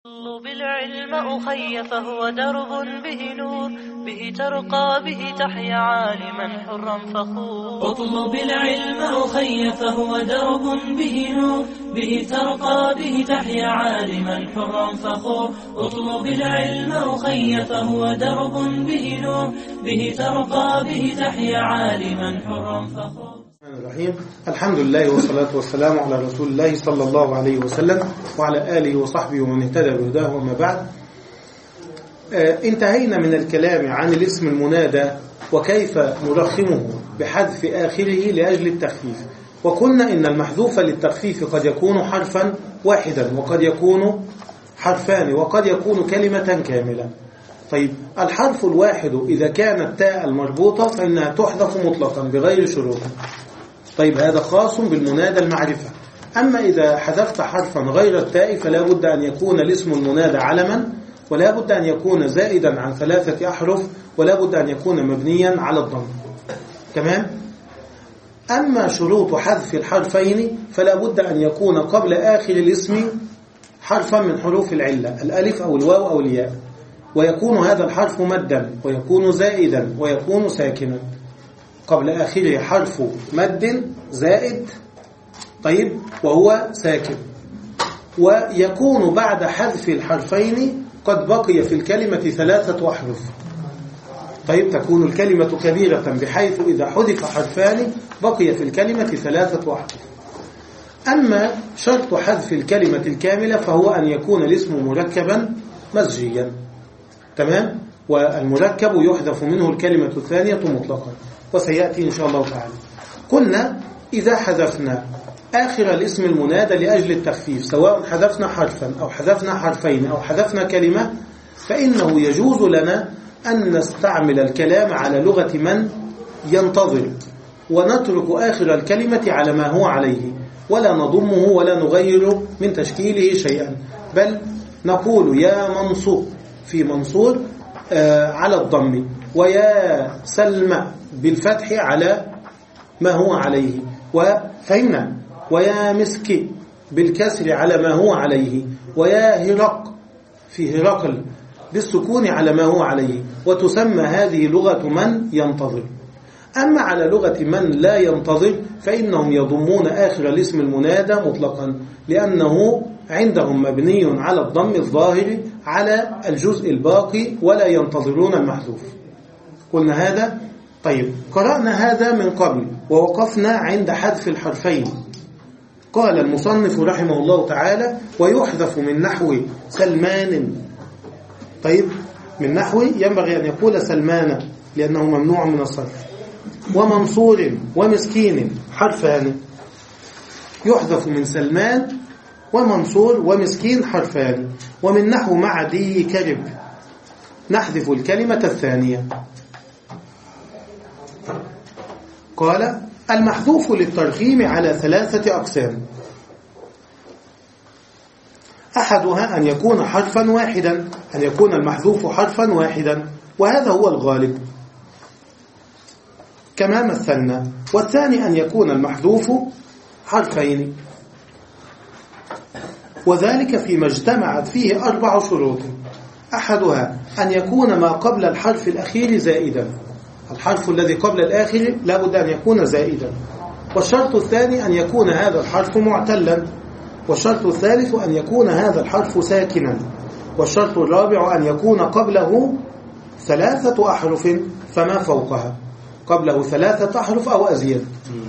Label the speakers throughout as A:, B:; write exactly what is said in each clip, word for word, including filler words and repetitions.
A: اطلب العلم أخي فهو درب به نور، به ترقى به تحيا عالما حرا فخور.
B: اطلب العلم أخي فهو درب به نور، به ترقى به تحيا عالما حرا فخور. اطلب العلم أخي فهو درب به نور، به ترقى به تحيا عالما حرا فخور.
C: الرحيم. الحمد لله والصلاة والسلام على رسول الله صلى الله عليه وسلم وعلى آله وصحبه ومن اهتدى بهداه. وما بعد، آه انتهينا من الكلام عن الاسم المنادى وكيف نرخمه بحذف آخره لأجل التخفيف، وقلنا إن المحذوف للتخفيف قد يكون حرفا واحدا وقد يكون حرفان وقد يكون كلمة كاملة. طيب، الحرف الواحد إذا كانت تاء المربوطة فإنها تحذف مطلقا بغير شروط. طيب، هذا خاص بالمنادى المعرفة. أما إذا حذفت حرفا غير التاء فلا بد أن يكون الاسم المنادى علما، ولا بد أن يكون زائدا عن ثلاثة أحرف، ولا بد أن يكون مبنيا على الضم. تمام؟ أما شروط حذف الحرفين فلا بد أن يكون قبل آخر الاسم حرفا من حروف العلة، الألف أو الواو أو الياء، ويكون هذا الحرف مدا ويكون زائدا ويكون ساكنا. قبل آخره حرف مد زائد، طيب، وهو ساكن. ويكون بعد حذف الحرفين قد بقي في الكلمة ثلاثة أحرف. طيب، تكون الكلمة كبيرة بحيث إذا حذف حرفان بقي في الكلمة ثلاثة أحرف. أما شرط حذف الكلمة الكاملة فهو أن يكون الاسم مركبا مزجيا. تمام؟ والمركب يحذف منه الكلمة الثانية مطلقا، وسيأتي إن شاء الله تعالى. قلنا إذا حذفنا آخر الاسم المنادى لأجل التخفيف، سواء حذفنا حرفا أو حذفنا حرفين أو حذفنا كلمة، فإنه يجوز لنا أن نستعمل الكلام على لغة من ينتظر، ونترك آخر الكلمة على ما هو عليه، ولا نضمه ولا نغير من تشكيله شيئا، بل نقول يا منصور في منصور آه على الضم، ويا سلمى بالفتح على ما هو عليه، وفهمنا، ويا مسكي بالكسر على ما هو عليه، ويا هرق في هرقل بالسكون على ما هو عليه. وتسمى هذه لغة من ينتظر. أما على لغة من لا ينتظر فإنهم يضمون آخر الاسم المنادى مطلقا، لأنه عندهم مبني على الضم الظاهر على الجزء الباقي ولا ينتظرون المحذوف. قلنا هذا. طيب، قرأنا هذا من قبل ووقفنا عند حذف الحرفين. قال المصنف رحمه الله تعالى: ويحذف من نحو سلمان. طيب، من نحو ينبغي أن يقول سلمان لأنه ممنوع من الصرف. ومنصور ومسكين حرفان. يحذف من سلمان ومنصور ومسكين حرفان. ومن نحو معدي كرب نحذف الكلمة الثانية. قال: المحذوف للترخيم على ثلاثة أقسام. أحدها أن يكون حرفا واحدا، أن يكون المحذوف حرفا واحدا، وهذا هو الغالب كما مثلنا. والثاني أن يكون المحذوف حرفين، وذلك فيما اجتمعت فيه أربع شروط. أحدها أن يكون ما قبل الحرف الأخير زائدا، الحرف الذي قبل الآخر لا بد أن يكون زائدا. والشرط الثاني أن يكون هذا الحرف معتلا. والشرط الثالث أن يكون هذا الحرف ساكنا. والشرط الرابع أن يكون قبله ثلاثة أحرف فما فوقها، قبله ثلاثة أحرف أو أزيد.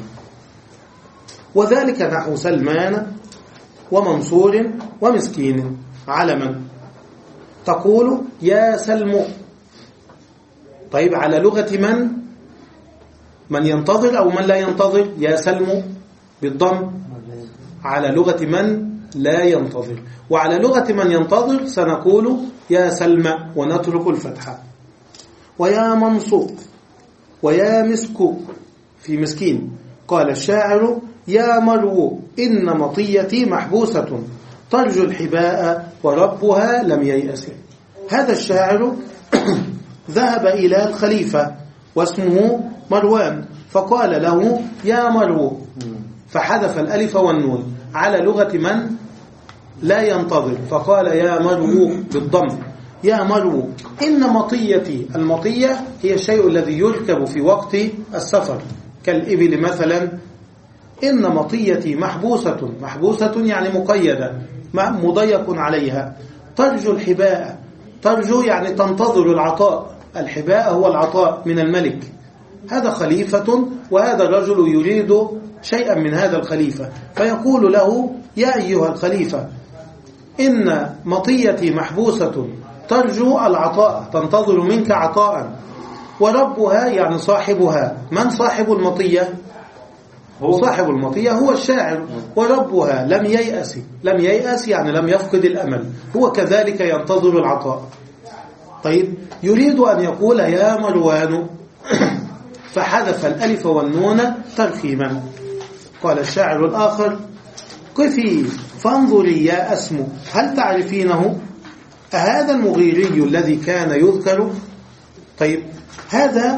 C: وذلك نحو سلمان ومنصور ومسكين علما. تقول يا سلم. طيب، على لغة من؟ من ينتظر أو من لا ينتظر؟ يا سلم بالضم على لغة من لا ينتظر. وعلى لغة من ينتظر سنقول يا سلمى ونترك الفتحة. ويا منصور ويا مسكو في مسكين. قال الشاعر: يا مرو إن مطيتي محبوسة ترجو الحباء وربها لم ييأس. هذا الشاعر ذهب إلى الخليفة واسمه مروان، فقال له: يا مرو، فحذف الألف والنون على لغة من؟ لا ينتظر، فقال يا مروق بالضم، يا مروق إن مطيتي. المطية هي الشيء الذي يركب في وقت السفر كالإبل مثلا. إن مطيتي محبوسة، محبوسة يعني مقيدة مضيق عليها. ترجو الحباء، ترجو يعني تنتظر العطاء، الحباء هو العطاء من الملك. هذا خليفة وهذا الرجل يريد شيئا من هذا الخليفة، فيقول له يا أيها الخليفة إن مطيتي محبوسة ترجو العطاء، تنتظر منك عطاء. وربها يعني صاحبها. من صاحب المطية؟ صاحب المطية هو الشاعر. وربها لم ييأس، لم ييأس يعني لم يفقد الأمل، هو كذلك ينتظر العطاء. طيب يريد أن يقول يا مروان فحذف الألف والنون ترخيما. قال الشاعر الآخر قفي فانظري يا أسم هل تعرفينه أهذا المغيري الذي كان يذكر. طيب هذا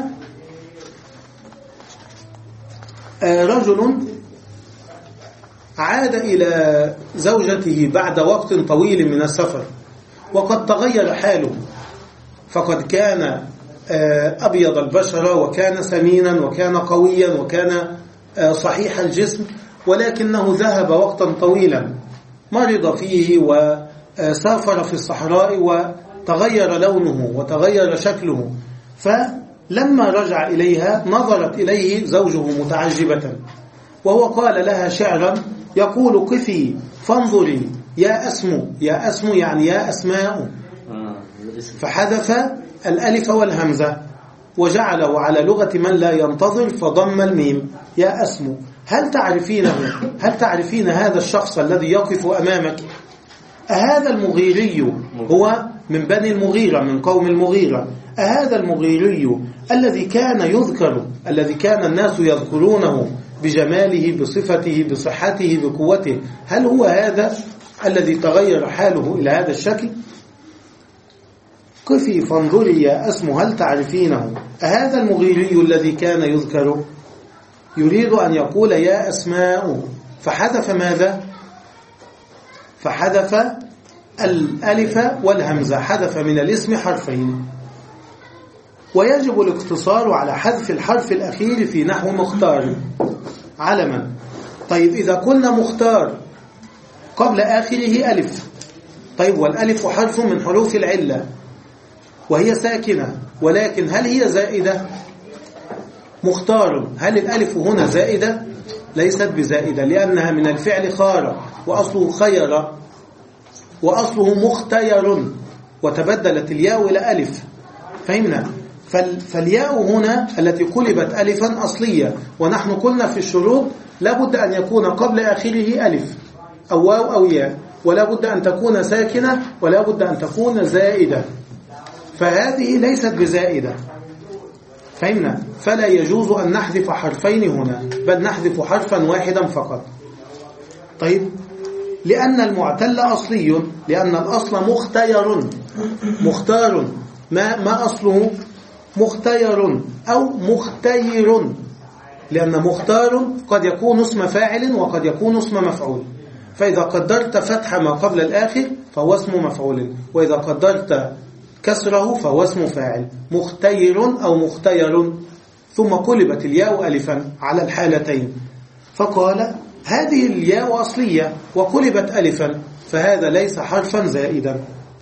C: رجل عاد إلى زوجته بعد وقت طويل من السفر وقد تغير حاله، فقد كان أبيض البشرة وكان سمينا وكان قويا وكان صحيح الجسم، ولكنه ذهب وقتا طويلا مرض فيه وسافر في الصحراء وتغير لونه وتغير شكله. فلما رجع إليها نظرت إليه زوجه متعجبة، وهو قال لها شعرا يقول قفي فانظري يا أسم، يا أسم يعني يا أسماء، فحذف الألف والهمزة وجعله على لغة من لا ينتظر فضم الميم يا أسم. هل تعرفينه؟ هل تعرفين هذا الشخص الذي يقف أمامك؟ أهذا المغيري هو من بني المغيرة من قوم المغيرة. أهذا المغيري الذي كان يذكر، الذي كان الناس يذكرونه بجماله بصفته بصحته بقوته، هل هو هذا الذي تغير حاله إلى هذا الشكل؟ قفي فانظري يا أسم هل تعرفينه أهذا المغيري الذي كان يذكر. يريد أن يقول يا أسماء، فحذف ماذا؟ فحذف الألف والهمزة، حذف من الاسم حرفين. ويجب الاقتصار على حذف الحرف الأخير في نحو مختار علما. طيب إذا قلنا مختار قبل آخره ألف، طيب والألف حرف من حروف العلة وهي ساكنة، ولكن هل هي زائدة؟ مختار، هل الألف هنا زائدة؟ ليست بزائدة، لأنها من الفعل خار وأصله خير وأصله مختير، وتبدلت الياء إلى ألف. فهمنا؟ فالياء هنا التي قلبت ألفا أصلية، ونحن قلنا في الشروط لابد أن يكون قبل آخره ألف أو واو أو ياء، ولا بد أن تكون ساكنة ولا بد أن تكون زائدة، فهذه ليست بزائدة. فهمنا؟ فلا يجوز أن نحذف حرفين هنا، بل نحذف حرفا واحدا فقط. طيب لأن المعتل أصلي، لأن الأصل مختير، مختار، ما, ما أصله مختير أو مختير، لأن مختار قد يكون اسم فاعل وقد يكون اسم مفعول، فإذا قدرت فتح ما قبل الآخر فهو اسم مفعول، وإذا قدرت كسره فهو اسم فاعل. مختير أو مختير، ثم قلبت الياء ألفا على الحالتين، فقال هذه الياء أصلية وقلبت ألفا، فهذا ليس حرفا زائدا.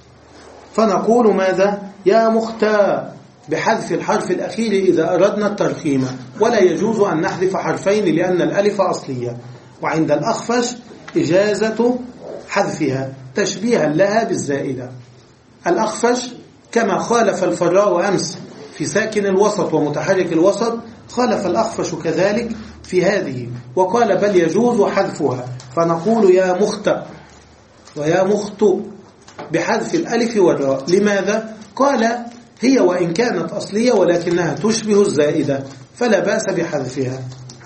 C: فنقول ماذا؟ يا مختار، بحذف الحرف الأخير إذا أردنا الترخيم، ولا يجوز أن نحذف حرفين لأن الألف أصلية. وعند الأخفش إجازة حذفها تشبيها لها بالزائدة. الأخفش كما خالف الفراء أمس في ساكن الوسط ومتحرك الوسط، خالف الأخفش كذلك في هذه وقال بل يجوز حذفها، فنقول يا مخت ويا مخت بحذف الألف والراء. لماذا؟ قال هي وإن كانت أصلية ولكنها تشبه الزائدة فلا بأس بحذفها.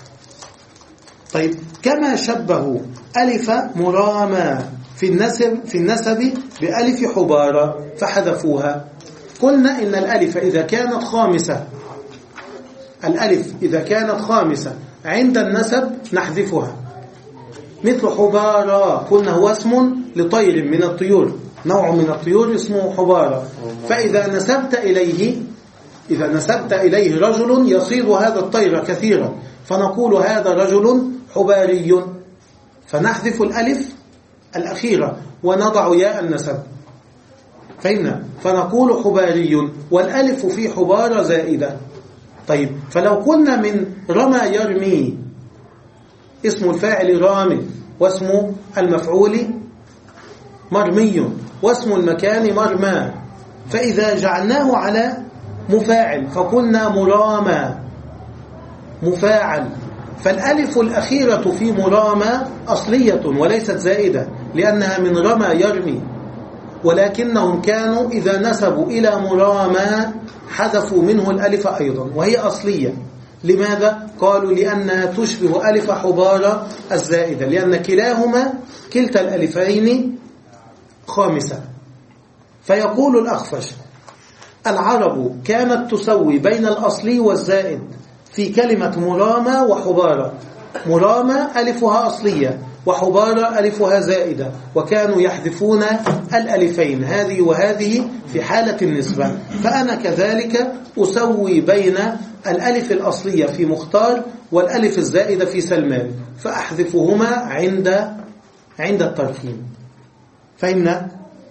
C: طيب كما شبهوا ألف مراما في النسب في النسب بألف حبارة فحذفوها. قلنا إن الألف إذا كانت خامسة، الألف إذا كانت خامسة عند النسب نحذفها، مثل حبارة، قلنا هو اسم لطير من الطيور، نوع من الطيور اسمه حبارة. فإذا نسبت إليه إذا نسبت إليه رجل يصيد هذا الطير كثيرا، فنقول هذا رجل حباري، فنحذف الألف الأخيرة ونضع ياء النسب. فهمنا؟ فنقول حباري، والألف في حبارة زائدة. طيب، فلو قلنا من رمى يرمي، اسم الفاعل رام، واسم المفعول مرمي، واسم المكان مرمى، فإذا جعلناه على مفاعل فقلنا مرامى مفاعل، فالألف الأخيرة في مرامى أصلية وليست زائدة لأنها من رمى يرمي، ولكنهم كانوا إذا نسبوا إلى مرامى حذفوا منه الألف أيضا وهي أصلية. لماذا؟ قالوا لأنها تشبه ألف حبارة الزائدة، لأن كلاهما كلتا الألفين خامسة. فيقول الأخفش: العرب كانت تسوي بين الأصلي والزائد في كلمة مرامى وحبارة. مرامى ألفها أصلية وحبارة ألفها زائدة، وكانوا يحذفون الألفين هذه وهذه في حالة النسبة. فأنا كذلك أسوي بين الألف الأصلية في مختار والألف الزائدة في سلمان، فأحذفهما عند عند الترخيم. فهمنا؟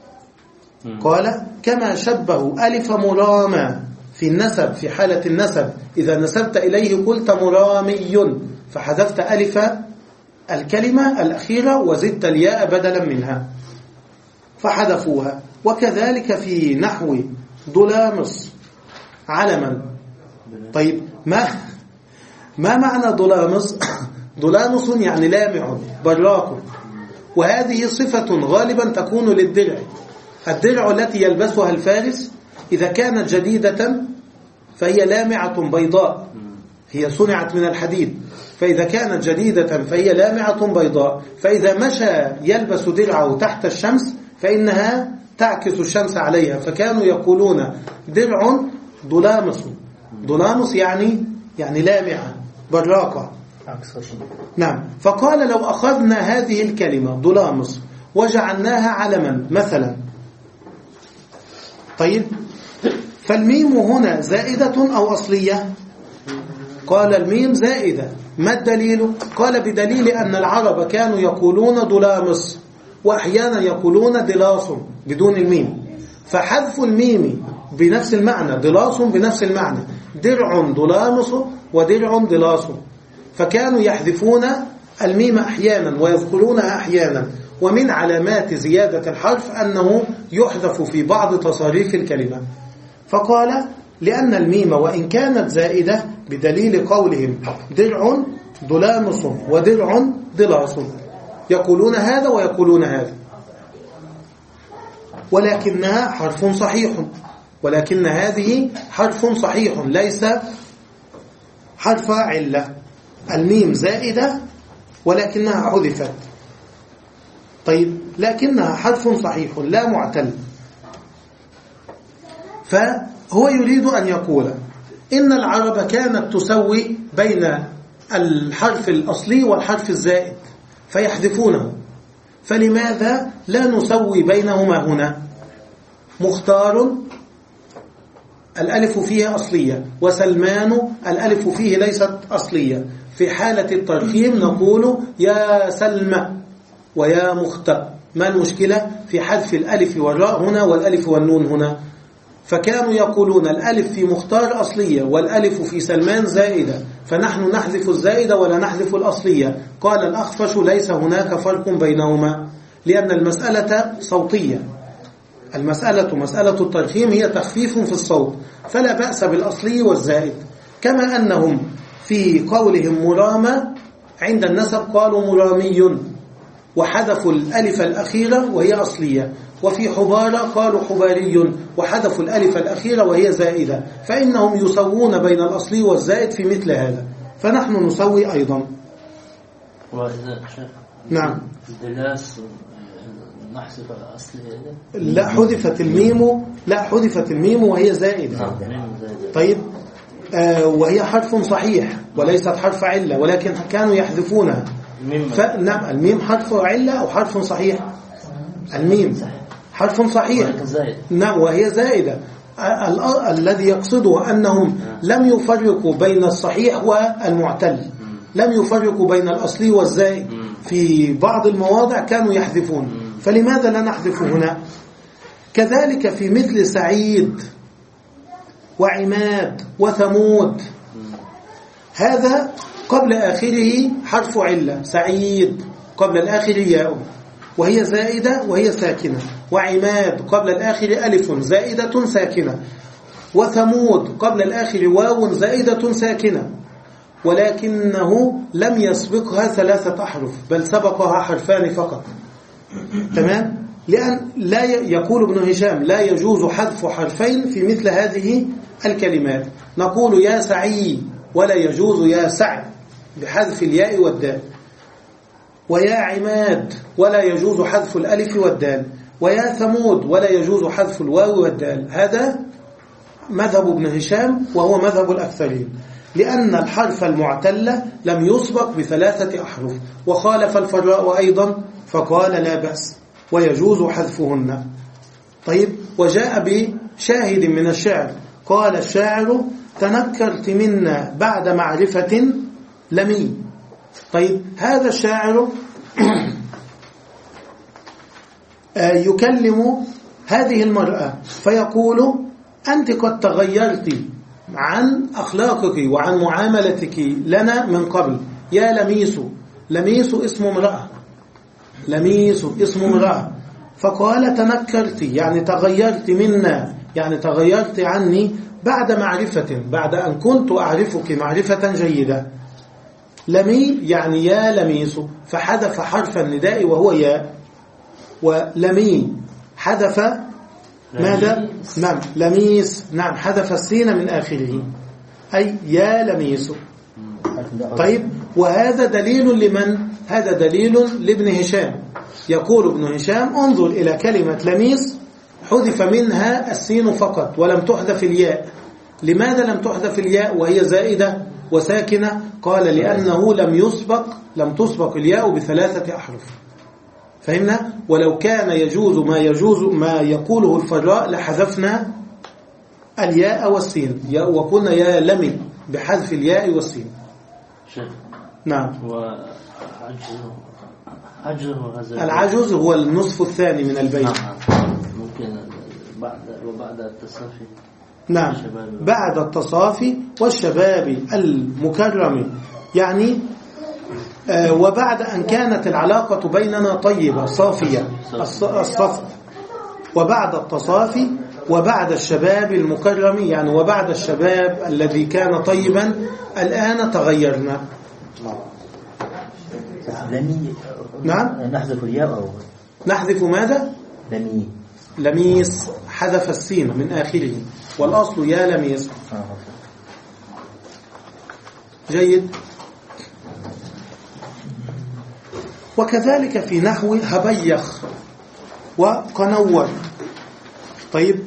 C: قال: كما شبه ألف مرامى في النسب في حالة النسب، إذا نسبت إليه قلت مرامي، فحذفت ألف الكلمة الأخيرة وزدت الياء بدلا منها فحذفوها. وكذلك في نحو ضلامص علما. طيب، ما ما معنى ضلامص؟ ضلامص يعني لامع براق، وهذه صفة غالبا تكون للدرع. الدرع التي يلبسها الفارس إذا كانت جديدة فهي لامعة بيضاء، هي صنعت من الحديد، فإذا كانت جديدة فهي لامعة بيضاء، فإذا مشى يلبس درعه تحت الشمس فإنها تعكس الشمس عليها، فكانوا يقولون درع ضلامص. ضلامص يعني يعني لامعة براقة. نعم. فقال: لو أخذنا هذه الكلمة ضلامص وجعلناها علما مثلا، طيب، فالميم هنا زائدة أو أصلية؟ قال: الميم زائدة. ما الدليل؟ قال: بدليل أن العرب كانوا يقولون ضلامص وأحيانا يقولون دلاص بدون الميم، فحذف الميم بنفس المعنى، دلاص بنفس المعنى، درع ضلامص ودرع دلاص، فكانوا يحذفون الميم أحيانا ويذكرونها أحيانا. ومن علامات زيادة الحرف أنه يحذف في بعض تصاريف الكلمة. فقال: لأن الميم وإن كانت زائدة بدليل قولهم درع ضلامص ودرع دلاص، يقولون هذا ويقولون هذا، ولكنها حرف صحيح، ولكن هذه حرف صحيح ليس حرف علة. الميم زائدة ولكنها حذفت، طيب، لكنها حرف صحيح لا معتل. فهو يريد أن يقول إن العرب كانت تسوي بين الحرف الأصلي والحرف الزائد فيحذفونه، فلماذا لا نسوي بينهما هنا؟ مختار الألف فيها أصلية، وسلمان الألف فيه ليست أصلية، في حالة الترخيم نقول يا سلمى ويا مختار. ما المشكلة في حذف الألف والراء هنا والألف والنون هنا؟ فكانوا يقولون الألف في مختار أصلية والألف في سلمان زائدة، فنحن نحذف الزائدة ولا نحذف الأصلية. قال الأخفش: ليس هناك فرق بينهما، لأن المسألة صوتية، المسألة مسألة الترخيم هي تخفيف في الصوت، فلا بأس بالأصلي والزائد. كما أنهم في قولهم مرامى عند النسب قالوا مرامي وحذفوا الألف الأخيرة وهي أصلية، وفي حبارة قالوا حباري وحذفوا الألف الأخيرة وهي زائدة، فإنهم يسوون بين الأصلي والزائد في مثل هذا، فنحن نسوي أيضا.
B: وإذا
C: نعم.
B: الدلاس نحذف الأصلي هذا؟
C: لا، حذفت الميم، لا حذفت الميم وهي زائدة. طيب، آه وهي حرف صحيح وليست حرف علة، ولكن كانوا يحذفونها. نعم الميم حرف علة أو حرف صحيح. الميم حرف صحيح نعم وهي زائدة. الذي يقصده أنهم لم يفرقوا بين الصحيح والمعتل، لم يفرقوا بين الأصلي والزائد. في بعض المواضع كانوا يحذفون، فلماذا لا نحذف هنا؟ كذلك في مثل سعيد وعماد وثمود، هذا قبل آخره حرف علة. سعيد قبل الآخر ياء وهي زائدة وهي ساكنة، وعماد قبل الآخر ألف زائدة ساكنة، وثمود قبل الآخر واو زائدة ساكنة، ولكنه لم يسبقها ثلاثة أحرف بل سبقها حرفان فقط. تمام؟ لأن لا يقول ابن هشام لا يجوز حذف حرفين في مثل هذه الكلمات. نقول يا سعي ولا يجوز يا سعي بحذف الياء والدال، ويا عماد ولا يجوز حذف الألف والدال، ويا ثمود ولا يجوز حذف الواو والدال. هذا مذهب ابن هشام وهو مذهب الأكثرين، لأن الحرف المعتل لم يسبق بثلاثة أحرف. وخالف الفراء أيضا فقال لا بأس ويجوز حذفهن. طيب، وجاء بشاهد من الشعر قال الشاعر تنكرت منا بعد معرفة لمي. طيب، هذا الشاعر يكلم هذه المرأة فيقول أنت قد تغيرت عن أخلاقك وعن معاملتك لنا من قبل يا لميس. لميس اسم امرأة، لميس اسم امرأة. فقال تنكرت يعني تغيرت منا، يعني تغيرت عني بعد معرفة، بعد أن كنت أعرفك معرفة جيدة. لمي يعني يا لميس، فحذف حرف النداء وهو يا. ولمي حذف ماذا؟ نعم لميس، نعم حذف السين من آخره أي يا لميس. طيب، وهذا دليل لمن؟ هذا دليل لابن هشام. يقول ابن هشام انظر إلى كلمة لميس حذف منها السين فقط ولم تحذف الياء. لماذا لم تحذف الياء وهي زائدة وساكنة؟ قال لأنه لم يسبق لم تسبق الياء بثلاثة أحرف. فهمنا؟ ولو كان يجوز ما يجوز ما يقوله الفراء لحذفنا الياء والسين وقلنا يا لمي بحذف الياء والسين. نعم. العجز هو النصف الثاني من البيت.
D: ممكن بعد وبعد التصافي.
C: نعم، بعد التصافي والشباب المكرم، يعني آه وبعد أن كانت العلاقة بيننا طيبة صافية الصف، وبعد التصافي وبعد الشباب المكرم، يعني وبعد الشباب الذي كان طيبا الآن تغيرنا.
E: لمي.
C: نعم،
E: نحذف الياء أو
C: نحذف ماذا؟
E: لمي.
C: لميس حذف السين من آخره والأصل يا لميس. جيد. وكذلك في نحو هبيخ وقنور. طيب،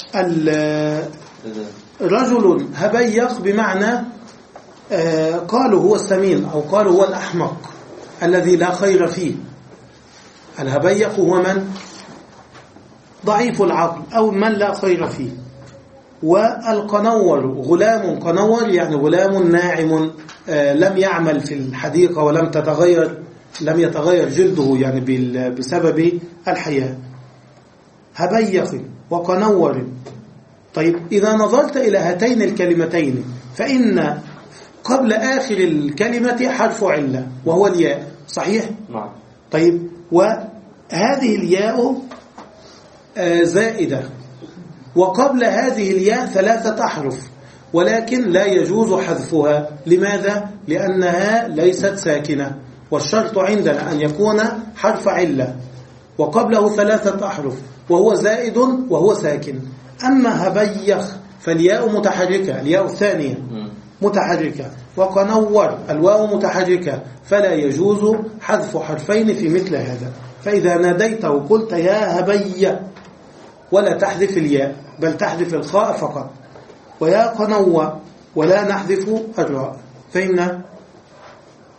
C: رجل هبيخ بمعنى آه قالوا هو السمين أو قالوا هو الأحمق الذي لا خير فيه. الهبيخ هو من؟ ضعيف العقل أو من لا خير فيه. والقنور غلام قنور يعني غلام ناعم آه لم يعمل في الحديقة ولم تتغير لم يتغير جلده يعني بسبب الحياة. هبيخ وقنور. طيب، إذا نظرت إلى هاتين الكلمتين فإن قبل آخر الكلمة حرف علة وهو الياء، صحيح؟
D: نعم.
C: طيب، وهذه الياء آه زائدة، وقبل هذه الياء ثلاثة أحرف، ولكن لا يجوز حذفها. لماذا؟ لأنها ليست ساكنة، والشرط عندنا أن يكون حرف علة وقبله ثلاثة أحرف وهو زائد وهو ساكن. أما هبيخ فالياء متحركة، الياء الثانية متحركة، وقنور الواو متحركة، فلا يجوز حذف حرفين في مثل هذا. فإذا ناديته قلت يا هبي ولا تحذف الياء بل تحذف الخاء فقط، ويا قنوة ولا نحذف الراء. فهمنا؟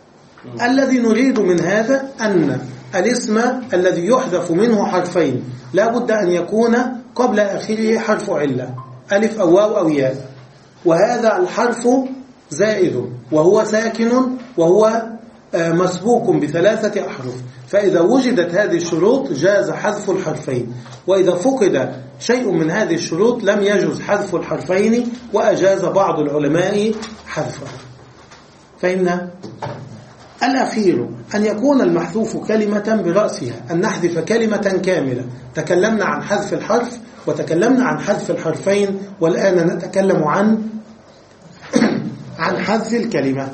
C: الذي نريد من هذا أن الاسم الذي يحذف منه حرفين لا بد أن يكون قبل آخره حرف علة، ألف أو واو أو ياء، وهذا الحرف زائد وهو ساكن وهو مسبوق بثلاثة أحرف، فإذا وجدت هذه الشروط جاز حذف الحرفين، وإذا فقد شيء من هذه الشروط لم يجوز حذف الحرفين، وأجاز بعض العلماء حذفه. فإن الأخير أن يكون المحذوف كلمة برأسها، أن نحذف كلمة كاملة. تكلمنا عن حذف الحرف وتكلمنا عن حذف الحرفين، والآن نتكلم عن عن حذف الكلمة،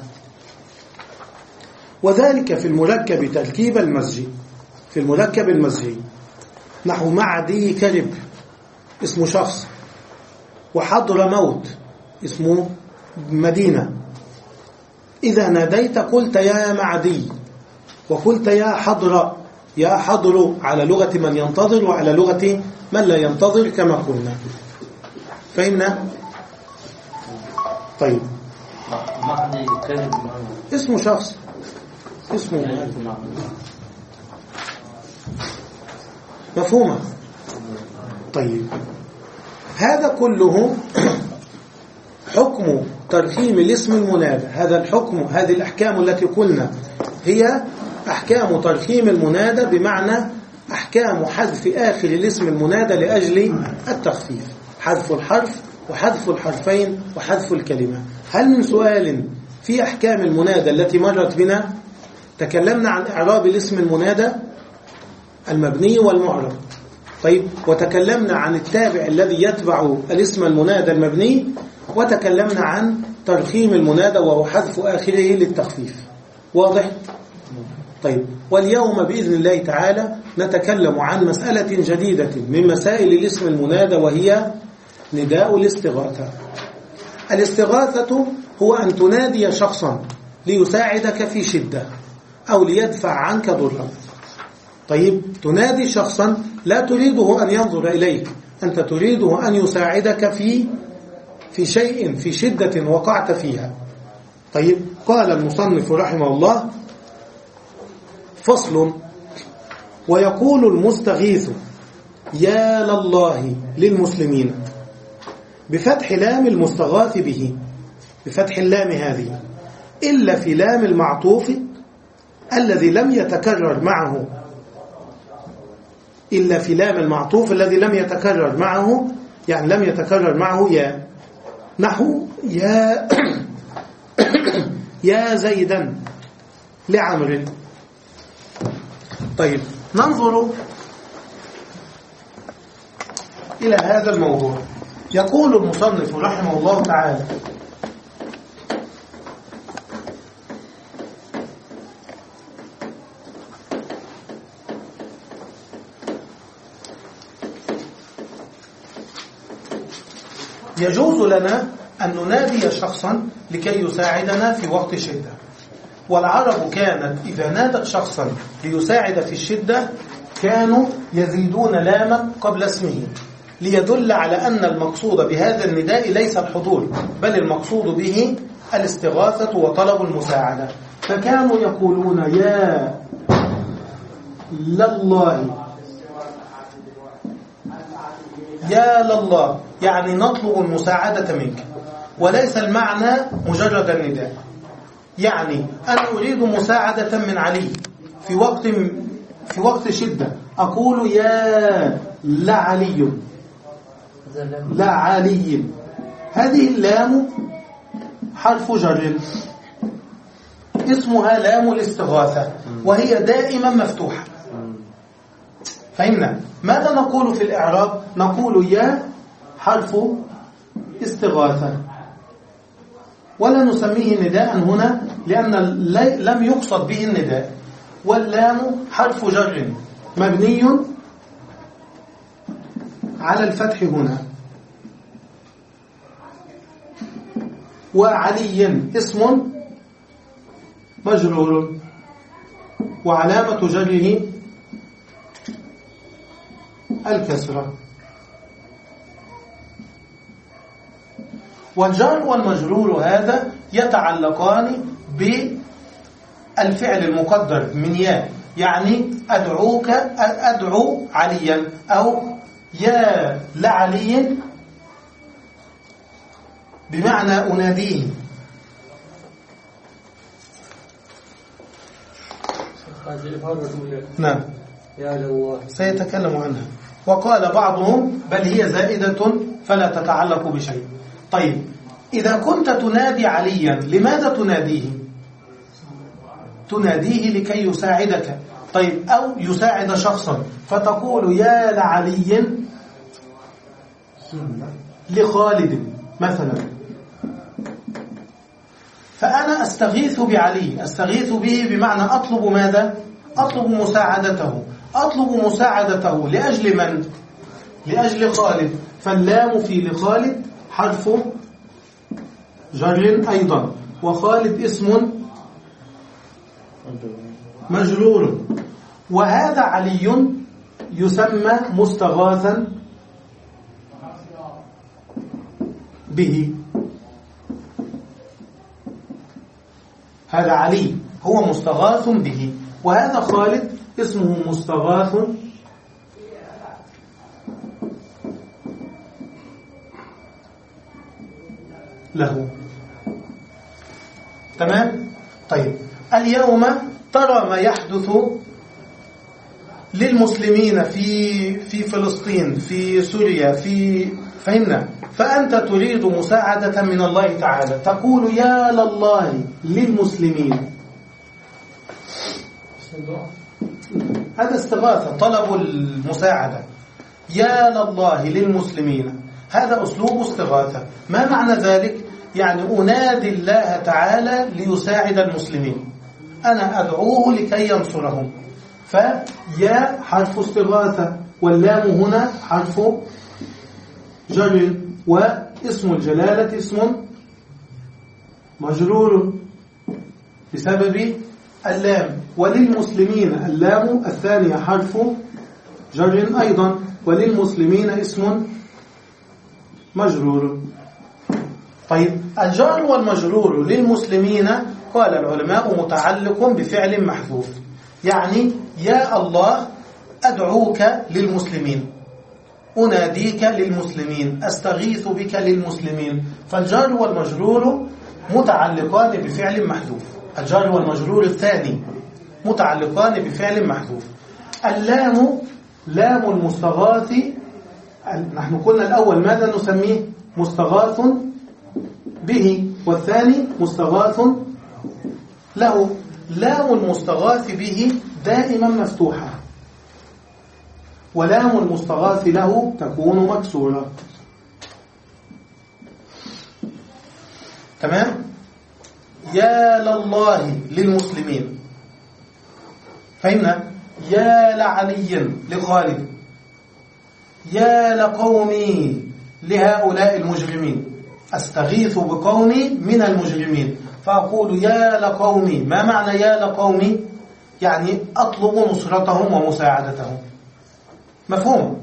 C: وذلك في المركب تركيب المزجي. في المركب المزجي نحو معدي كرب اسمه شخص، وحضر موت اسمه مدينة. إذا ناديت قلت يا معدي، وقلت يا حضر، يا حضر على لغة من ينتظر وعلى لغة من لا ينتظر كما قلنا. فهمنا؟ طيب
D: معدي كرب
C: اسمه شخص اسمه مفهومة. طيب هذا كله حكم ترخيم الاسم المنادى. هذا الحكم، هذه الأحكام التي قلنا هي أحكام ترخيم المنادى، بمعنى أحكام حذف آخر الاسم المنادى لأجل التخفيف، حذف الحرف وحذف الحرفين وحذف الكلمة. هل من سؤال في أحكام المنادى التي مرت بنا؟ تكلمنا عن إعراب الاسم المنادى المبني والمعرب، طيب، وتكلمنا عن التابع الذي يتبع الاسم المنادى المبني، وتكلمنا عن ترخيم المنادى وهو حذف آخره للتخفيف. واضح؟ طيب، واليوم بإذن الله تعالى نتكلم عن مسألة جديدة من مسائل الاسم المنادى، وهي نداء الاستغاثة. الاستغاثة هو أن تنادي شخصا ليساعدك في شدة أو ليدفع عنك ضرا. طيب، تنادي شخصا لا تريده أن ينظر إليك، أنت تريده أن يساعدك في في شيء، في شدة وقعت فيها. طيب، قال المصنف رحمه الله: فصل: ويقول المستغيث يا لله للمسلمين بفتح لام المستغاث به، بفتح اللام هذه، إلا في لام المعطوف الذي لم يتكرر معه، إلا في لام المعطوف الذي لم يتكرر معه، يعني لم يتكرر معه يا، نحو يا يا زيدا لعمر. طيب، ننظر إلى هذا الموضوع. يقول المصنف رحمه الله تعالى: يجوز لنا أن ننادي شخصا لكي يساعدنا في وقت شدة، والعرب كانت إذا نادت شخصا ليساعد في الشدة كانوا يزيدون لاما قبل اسمه، ليدل على أن المقصود بهذا النداء ليس الحضور، بل المقصود به الاستغاثة وطلب المساعدة. فكانوا يقولون يا لله، يا لله، يعني نطلب المساعدة منك، وليس المعنى مجرد النداء. يعني أنا أريد مساعدة من علي في وقت في وقت شدة، أقول يا لعلي، لعلي. هذه اللام حرف جر، اسمها لام الاستغاثة، وهي دائما مفتوحة. فهمنا؟ ماذا نقول في الإعراب؟ نقول يا حرف استغاثة، ولا نسميه نداء هنا لأن لم يقصد به النداء. واللام حرف جر مبني على الفتح هنا. وعلي اسم مجرور وعلامة جره الكسرة. والجر والمجرور هذا يتعلقان الفعل المقدر من يا، يعني أدعوك، أدعو عليا، أو يا لعلي بمعنى أناديه. نعم سيتكلم عنها. وقال بعضهم بل هي زائدة فلا تتعلق بشيء. طيب إذا كنت تنادي عليا لماذا تناديه؟ تناديه لكي يساعدك. طيب أو يساعد شخصا فتقول يا لعلي لخالد مثلا، فأنا أستغيث بعلي، أستغيث به بمعنى أطلب ماذا؟ أطلب مساعدته. أطلب مساعدته لأجل من؟ لأجل خالد. فاللام في لخالد حرف جر أيضا، وخالد اسم مجرور، وهذا علي يسمى مستغاثا به. هذا علي هو مستغاث به، وهذا خالد اسمه مستغاث له. تمام؟ طيب اليوم ترى ما يحدث للمسلمين في في فلسطين، في سوريا، في فهمنا. فأنت تريد مساعدة من الله تعالى، تقول يا لله للمسلمين. هذا استغاثة، طلب المساعدة. يا لله للمسلمين، هذا أسلوب استغاثة. ما معنى ذلك؟ يعني أنادي الله تعالى ليساعد المسلمين، أنا أدعوه لكي ينصرهم. فيا حرف استغاثة، واللام هنا حرف جر، واسم الجلالة اسم مجرور بسبب اللام. وللمسلمين اللام الثانية حرف جر أيضا، وللمسلمين اسم مجرور. طيب الجار والمجرور للمسلمين قال العلماء متعلق بفعل محذوف، يعني يا الله أدعوك للمسلمين، أناديك للمسلمين، أستغيث بك للمسلمين. فالجار والمجرور متعلقان بفعل محذوف. الجار والمجرور الثاني متعلقان بفعل محذوف. اللام لام المستغاث، نحن قلنا الأول ماذا نسميه؟ مستغاث به، والثاني مستغاث له. لام المستغاث به دائما مفتوحة، ولام المستغاث له تكون مكسورة. تمام؟ يا لله للمسلمين، فهمنا؟ يا لعلي لخالد، يا لقومي لهؤلاء المجرمين، أستغيث بقومي من المجرمين، فأقول يا لقومي. ما معنى يا لقومي؟ يعني أطلب نصرتهم ومساعدتهم. مفهوم؟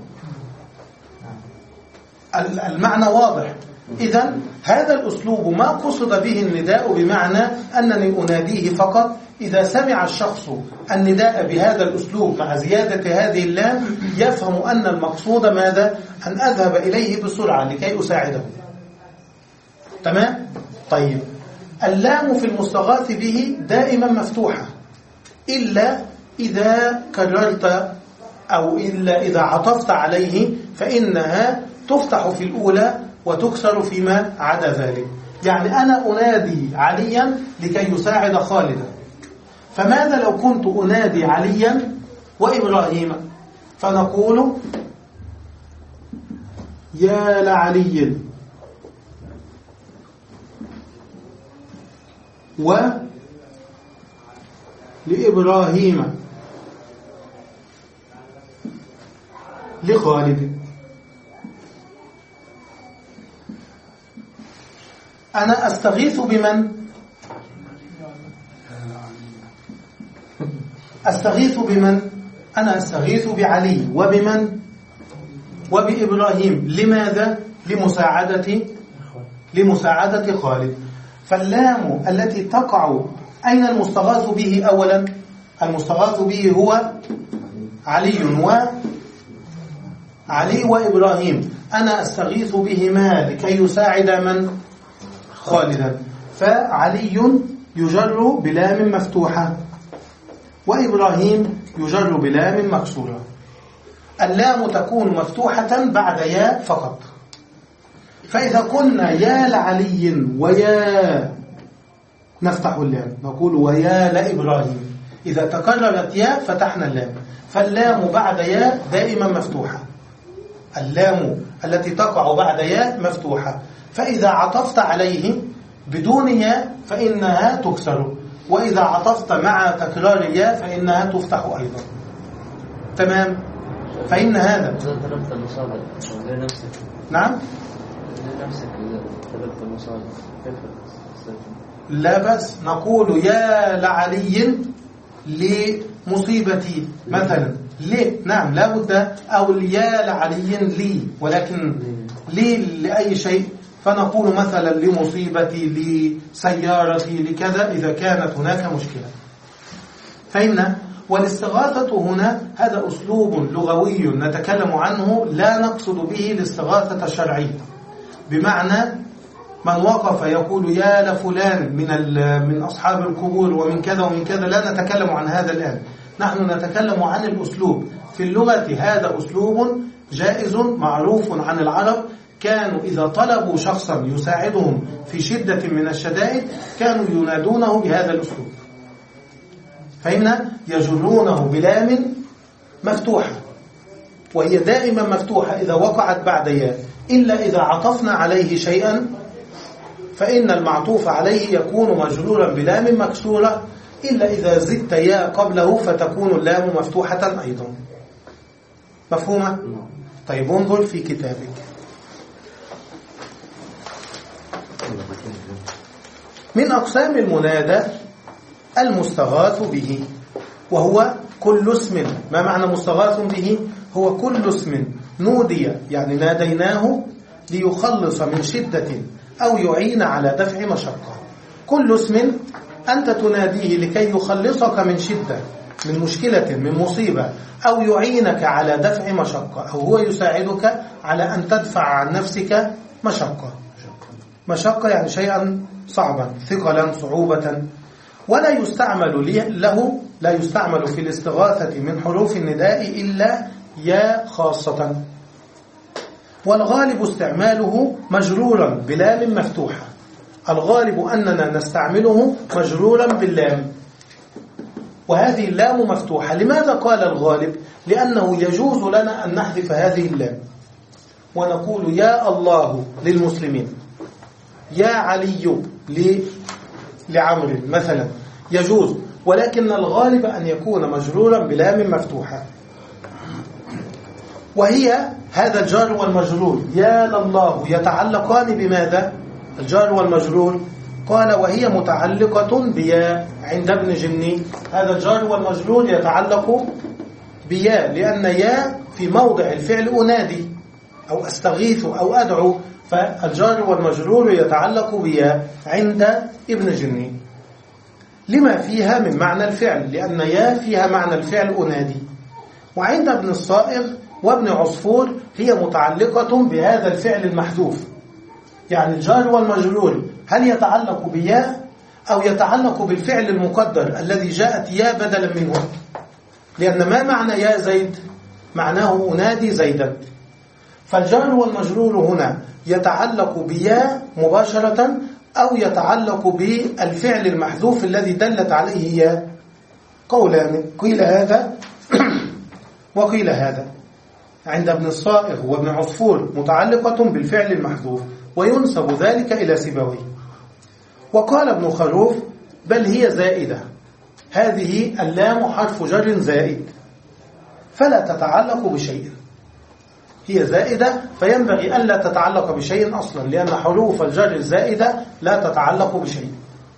C: المعنى واضح. إذن هذا الأسلوب ما قصد به النداء بمعنى أنني أناديه فقط. إذا سمع الشخص النداء بهذا الأسلوب مع زيادة هذه اللام يفهم أن المقصود ماذا؟ أن أذهب إليه بسرعة لكي أساعده. تمام؟ طيب اللام في المستغاث به دائما مفتوحة، إلا إذا كررت أو إلا إذا عطفت عليه فإنها تفتح في الأولى وتكسر فيما عدا ذلك. يعني أنا أنادي عليا لكي يساعد خالدا، فماذا لو كنت أنادي عليا وإبراهيم؟ فنقول يا لعلي ولإبراهيم لخالد. أنا أستغيث بمن؟ أستغيث بمن؟ أنا أستغيث بعلي، وبمن؟ وبإبراهيم. لماذا؟ لمساعدة لمساعدة خالد. فاللام التي تقع أين المستغاث به أولا؟ المستغاث به هو علي و علي وإبراهيم. أنا أستغيث بهما لكي يساعد من؟ خالدا. فعلي يجر بلام مفتوحة وإبراهيم يجر بلام مكسورة. اللام تكون مفتوحة بعد ياء فقط. فإذا قلنا يا لعلي ويا نفتح اللام نقول ويا لإبراهيم. إذا تكررت ياء فتحنا اللام. فاللام بعد ياء دائما مفتوحة. اللام التي تقع بعد ياء مفتوحة. فإذا عطفت عليه بدون ياء فإنها تكسر، وإذا عطفت مع تكرار ياء فإنها تفتح أيضا. تمام؟ فإن هذا
D: إذا ضربت المصادر غير نفسك.
C: نعم؟
D: غير نفسك إذا ضربت المصادر كيف تستخدم؟
C: لا بس نقول يا لعلي لمصيبتي مثلا ليه؟ نعم لا بد. أو يا لعلي لي، ولكن لي لأي شيء. فنقول مثلا لمصيبتي لسيارتي لكذا إذا كانت هناك مشكلة. فهمنا؟ والاستغاثة هنا هذا أسلوب لغوي نتكلم عنه، لا نقصد به الاستغاثة الشرعية، بمعنى من وقف يقول يا لفلان من من أصحاب القبور ومن كذا ومن كذا. لا نتكلم عن هذا الآن، نحن نتكلم عن الأسلوب. في اللغة هذا أسلوب جائز معروف عن العرب. كانوا إذا طلبوا شخصا يساعدهم في شدة من الشدائد كانوا ينادونه بهذا الأسلوب. فهمنا؟ يجرونه بلام مفتوحة، وهي دائما مفتوحة إذا وقعت بعد ياء، إلا إذا عطفنا عليه شيئا فإن المعطوف عليه يكون مجرورا بلام مكسورة، إلا إذا زدت ياء قبله فتكون اللام مفتوحة أيضا. مفهومة؟ طيب انظر في كتابك. من أقسام المنادى المستغاث به، وهو كل اسم. ما معنى مستغاث به؟ هو كل اسم نودي يعني ناديناه ليخلص من شدة أو يعين على دفع مشقة. كل اسم أنت تناديه لكي يخلصك من شدة، من مشكلة، من مصيبة، أو يعينك على دفع مشقة، أو هو يساعدك على أن تدفع عن نفسك مشقة. مشقة يعني شيئا صعبا، ثقلا، صعوبة. ولا يستعمل له لا يستعمل في الاستغاثة من حروف النداء إلا يا خاصة. والغالب استعماله مجرورا بلام مفتوحة. الغالب أننا نستعمله مجرورا باللام، وهذه اللام مفتوحة. لماذا قال الغالب؟ لأنه يجوز لنا أن نحذف هذه اللام ونقول يا الله للمسلمين، يا علي لعمر مثلا، يجوز. ولكن الغالب أن يكون مجرورا بلام مفتوحة، وهي هذا الجار والمجرور يا لله يتعلقان بماذا؟ الجار والمجرور قال وهي متعلقة بيا عند ابن جني. هذا الجار والمجرور يتعلق بيا، لأن يا في موضع الفعل أنادي أو أستغيث أو أدعو، فالجار والمجرور يتعلق بيا عند ابن جني لما فيها من معنى الفعل، لأن يا فيها معنى الفعل أنادي. وعند ابن الصائغ وابن عصفور هي متعلقة بهذا الفعل المحذوف. يعني الجار والمجرور هل يتعلق بيا أو يتعلق بالفعل المقدر الذي جاءت يا بدلا منه؟ لأن ما معنى يا زيد؟ معناه أنادي زيدا. فالجار والمجرور هنا يتعلق بيا مباشرة أو يتعلق بالفعل المحذوف الذي دلت عليه يا. قولان، قيل هذا وقيل هذا. عند ابن الصائغ وابن عصفور متعلقة بالفعل المحذوف، وينسب ذلك إلى سيبويه. وقال ابن خروف بل هي زائدة، هذه اللام حرف جر زائد فلا تتعلق بشيء، هي زائدة فينبغي أن لا تتعلق بشيء أصلا، لأن حروف الجر الزائدة لا تتعلق بشيء.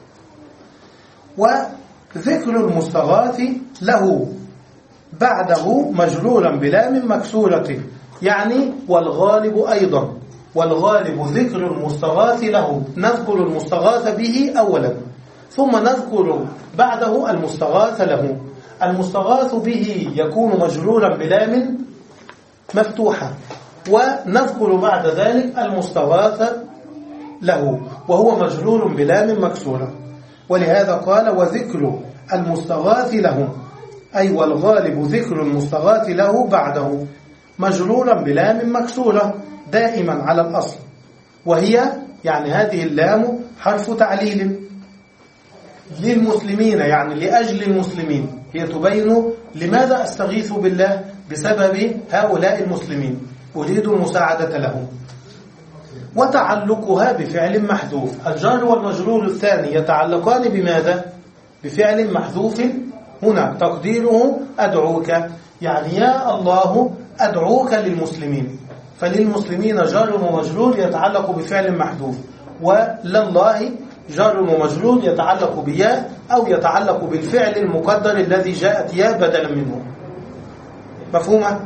C: وذكر المستغاث له بعده مجرورا بلام مكسورة، يعني والغالب أيضا، والغالب ذكر المستغاث له، نذكر المستغاث به أولا ثم نذكر بعده المستغاث له. المستغاث به يكون مجرورا بلام مفتوحة، ونذكر بعد ذلك المستغاث له وهو مجرور بلام مكسورة. ولهذا قال وذكر المستغاث له، أي والغالب ذكر المستغاث له بعده مجرورا بلام مكسورة دائما على الأصل، وهي يعني هذه اللام حرف تعليل للمسلمين، يعني لأجل المسلمين، هي تبين لماذا أستغيث بالله بسبب هؤلاء المسلمين، أريد المساعدة لهم. وتعلقها بفعل محذوف، الجار والمجرور الثاني يتعلقان بماذا؟ بفعل محذوف هنا تقديره أدعوك، يعني يا الله أدعوك للمسلمين، فللمسلمين جار ومجرور يتعلق بفعل محذوف، ولله جار ومجرور يتعلق بيا أو يتعلق بالفعل المقدر الذي جاءت يا بدلا منه. مفهومة؟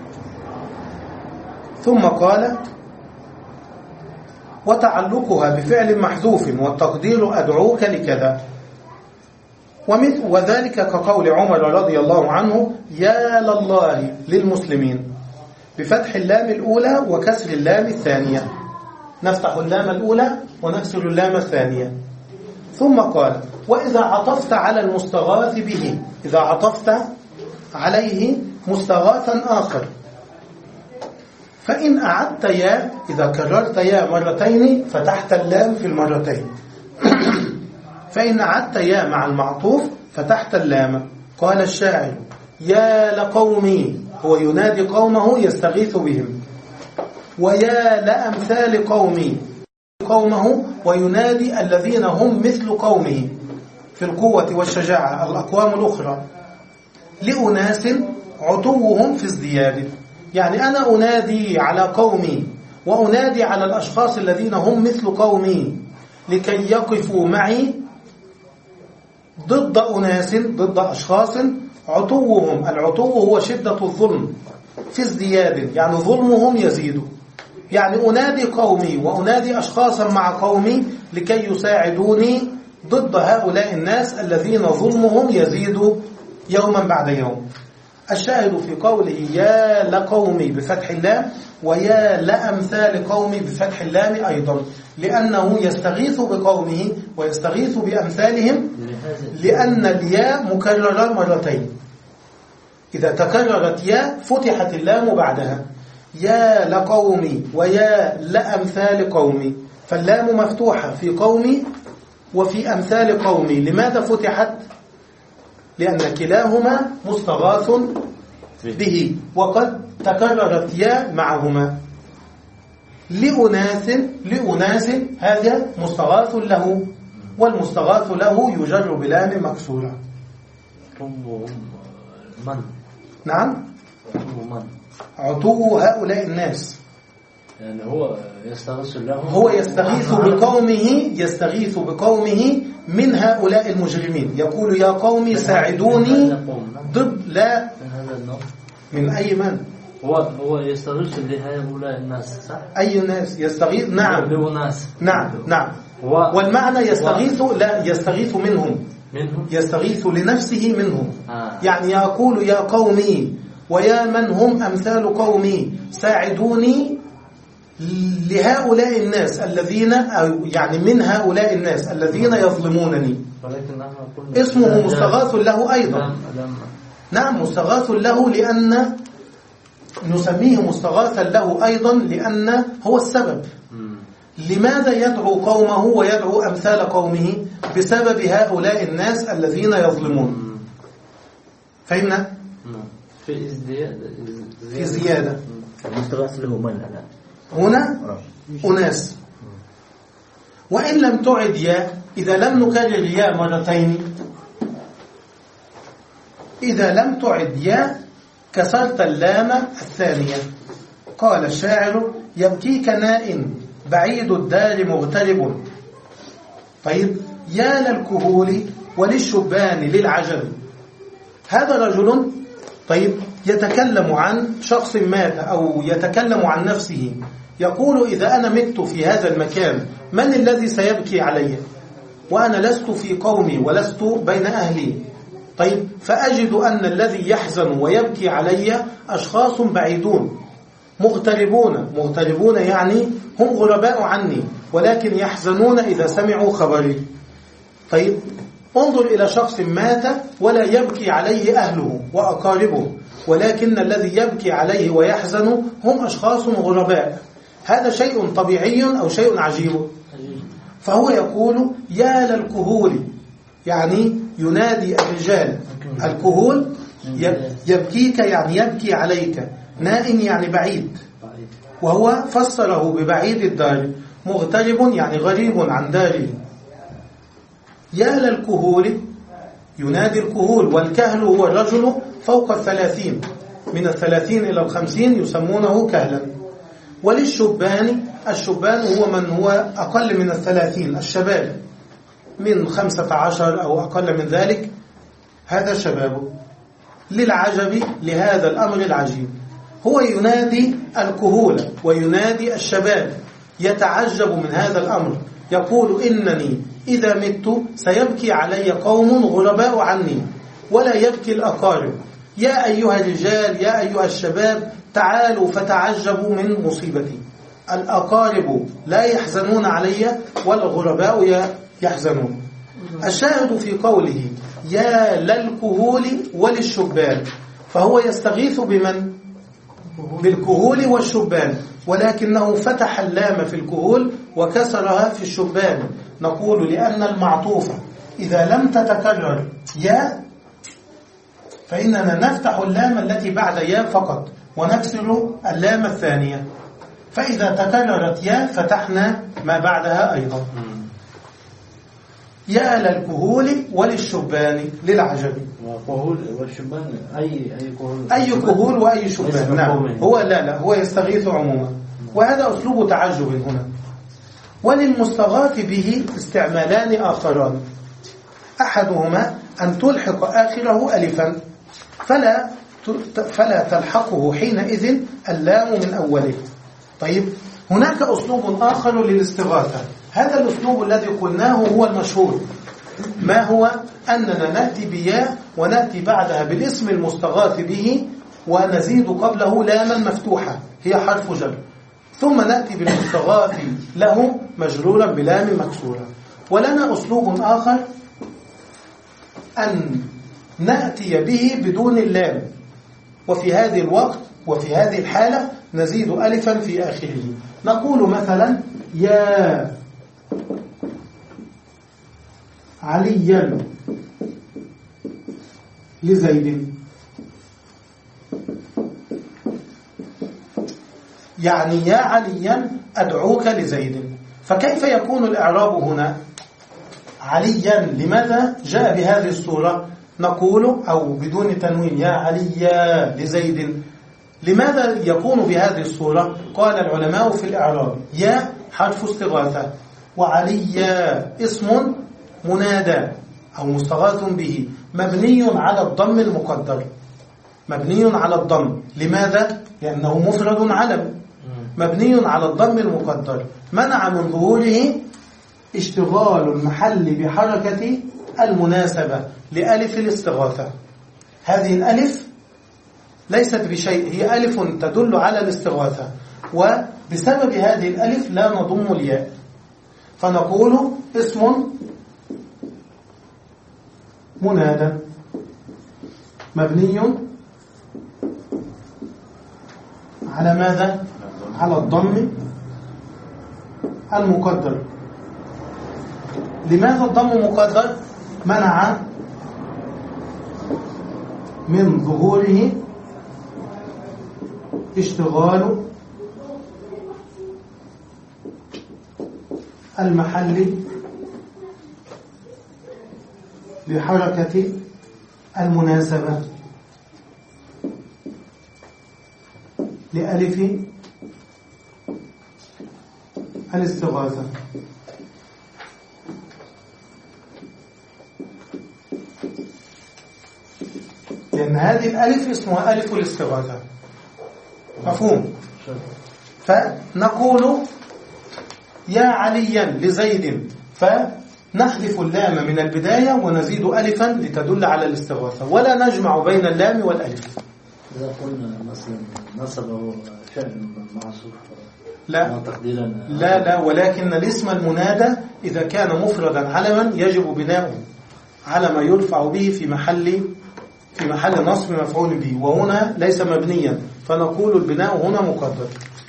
C: ثم قال وتعلقها بفعل محذوف والتقدير أدعوك لكذا، وذلك كقول عمر رضي الله عنه يا لله للمسلمين بفتح اللام الأولى وكسر اللام الثانية، نفتح اللام الأولى ونكسر اللام الثانية. ثم قال وإذا عطفت على المستغاث به، إذا عطفت عليه مستغاثا آخر، فإن أعدت يا، إذا كررت يا مرتين فتحت اللام في المرتين فإن أعدت يا مع المعطوف فتحت اللام. قال الشاعر يا لقومي، هو ينادي قومه يستغيث بهم، ويا لأمثال قومي، قومه وينادي الذين هم مثل قومه في القوة والشجاعة الأقوام الأخرى، لأناس عتوهم في ازدياد، يعني أنا أنادي على قومي وأنادي على الأشخاص الذين هم مثل قومي لكي يقفوا معي ضد أناس، ضد أشخاص عتوهم، العتو هو شدة الظلم في ازدياد، يعني ظلمهم يزيد، يعني أنادي قومي وأنادي أشخاصا مع قومي لكي يساعدوني ضد هؤلاء الناس الذين ظلمهم يزيد يوما بعد يوم. الشاهد في قوله يا لقومي بفتح اللام ويا لأمثال قومي بفتح اللام أيضا، لأنه يستغيث بقومه ويستغيث بأمثالهم، لأن الياء مكررة مرتين، إذا تكررت ياء فتحت اللام بعدها، يا لقومي ويا لأمثال قومي، فاللام مفتوحة في قومي وفي أمثال قومي. لماذا فتحت؟ لأن كلاهما مستغاث به وقد تكررت يا معهما. لأناس، لأناس هذا مستغاث له، والمستغاث له يجر بلام مكسورة.
D: من؟
C: نعم،
D: من؟
C: عتو هؤلاء الناس،
D: يعني هو يستغيث له،
C: هو يستغيث بقومه، يستغيث بقومه من هؤلاء المجرمين، يقول يا قومي ساعدوني ضد، لا من أي من؟
D: هو هو يستغيث لهؤلاء الناس، صح؟
C: أي الناس يستغيث؟ نعم
D: لناس،
C: نعم نعم. والمعنى يستغيث، لا يستغيث منهم، منهم يستغيث لنفسه منهم. آه. يعني يقول يا قومي ويا من هم أمثال قومي ساعدوني لهؤلاء الناس الذين، أو يعني من هؤلاء الناس الذين يظلمونني. اسمه مستغاث له أيضا. نعم مستغاث له، لأن نسميه مستغاثا له أيضا لأن هو السبب. لماذا يدعو قومه ويدعو أمثال قومه؟ بسبب هؤلاء الناس الذين يظلمون. فهمنا؟
D: في ازديادة،
C: في زيادة.
E: المستغاث له من الآن؟
C: هنا أناس. وإن لم تعد يا، إذا لم نكرر يا مرتين، إذا لم تعد يا كسرت اللام الثانية. قال الشاعر يبكيك نائم بعيد الدار مغترب. طيب يا للكهول وللشبان للعجل، هذا رجل طيب يتكلم عن شخص مات أو يتكلم عن نفسه، يقول إذا أنا مت في هذا المكان من الذي سيبكي علي؟ وأنا لست في قومي ولست بين أهلي. طيب فأجد أن الذي يحزن ويبكي علي أشخاص بعيدون مغتربون. مغتربون يعني هم غرباء عني ولكن يحزنون إذا سمعوا خبري. طيب انظر إلى شخص مات ولا يبكي عليه أهله وأقاربه، ولكن الذي يبكي عليه ويحزن هم أشخاص غرباء. هذا شيء طبيعي أو شيء عجيب؟ فهو يقول يا للكهول، يعني ينادي الرجال. الكهول يبكيك يعني يبكي عليك، نائم يعني بعيد، وهو فسره ببعيد الدار. مغترب يعني غريب عن داره. يا للكهول ينادي الكهول، والكهل هو الرجل فوق الثلاثين، من الثلاثين إلى الخمسين يسمونه كهلا. وللشبان، الشبان هو من هو أقل من الثلاثين، الشباب من خمسة عشر أو أقل من ذلك، هذا شبابه. للعجب لهذا الأمر العجيب، هو ينادي الكهول وينادي الشباب، يتعجب من هذا الأمر، يقول إنني إذا مت سيبكي علي قوم غرباء عني ولا يبكي الأقارب. يا أيها الرجال يا أيها الشباب تعالوا فتعجبوا من مصيبتي. الأقارب لا يحزنون علي والغرباء يحزنون. الشاهد في قوله يا للكهول وللشبان، فهو يستغيث بمن؟ بالكهول والشبان، ولكنه فتح اللام في الكهول وكسرها في الشبان. نقول لأن المعطوفة إذا لم تتكرر يا فإننا نفتح اللام التي بعد يا فقط ونكسر اللام الثانية، فإذا تكررت يا فتحنا ما بعدها أيضا. يا للكهول وللشبان للعجب.
D: وكهول والشبان أي أي كهول
C: أي كهول وأي شبان. نعم هو لا لا هو يستغيث عموما، وهذا أسلوب تعجب هنا. وللمستغاث به استعمالان آخران، أحدهما أن تلحق آخره ألفا فلا فلا تلحقه حينئذ اللام من أوله. طيب هناك أسلوب آخر للاستغاثة، هذا الأسلوب الذي قلناه هو المشهور. ما هو؟ أننا نأتي بيا ونأتي بعدها بالاسم المستغاث به ونزيد قبله لاما مفتوحة هي حرف جر، ثم نأتي بالمستغاث له مجرورا بلام مكسورة. ولنا أسلوب آخر أن نأتي به بدون اللام، وفي هذه الوقت وفي هذه الحالة نزيد ألفا في آخره. نقول مثلا يا عليا لزيد، يعني يا عليا أدعوك لزيد. فكيف يكون الإعراب هنا؟ عليا لماذا جاء بهذه الصورة؟ نقول أو بدون تنوين يا عليا لزيد، لماذا يكون بهذه الصورة؟ قال العلماء في الإعراب يا حرف استغاثة، وعليا اسم منادى أو مستغاث به مبني على الضم المقدر، مبني على الضم. لماذا؟ لأنه مفرد علم مبني على الضم المقدر، منع من ظهوره اشتغال المحل بحركة المناسبة لألف الاستغاثة. هذه الألف ليست بشيء، هي ألف تدل على الاستغاثة، وبسبب هذه الألف لا نضم الياء، فنقول اسم منادى مبني على ماذا؟ على الضم المقدر. لماذا الضم مقدر؟ منع من ظهوره اشتغال المحل بحركة المناسبة لألف الاستغاثة. لأن هذه الألف اسمها ألف الاستغاثة، مفهوم؟ فنقول يا عليا لزيد، نحذف اللام من البداية ونزيد ألفا لتدل على الاستغاثة، ولا نجمع بين اللام والألف.
E: إذا قلنا مثلا نصبه فعل معصوف
C: لا لا لا ولكن الاسم المنادى إذا كان مفردا علما يجب بناؤه على ما يرفع به في محل في محل نصب مفعول به، وهنا ليس مبنيا فنقول البناء هنا مقدر.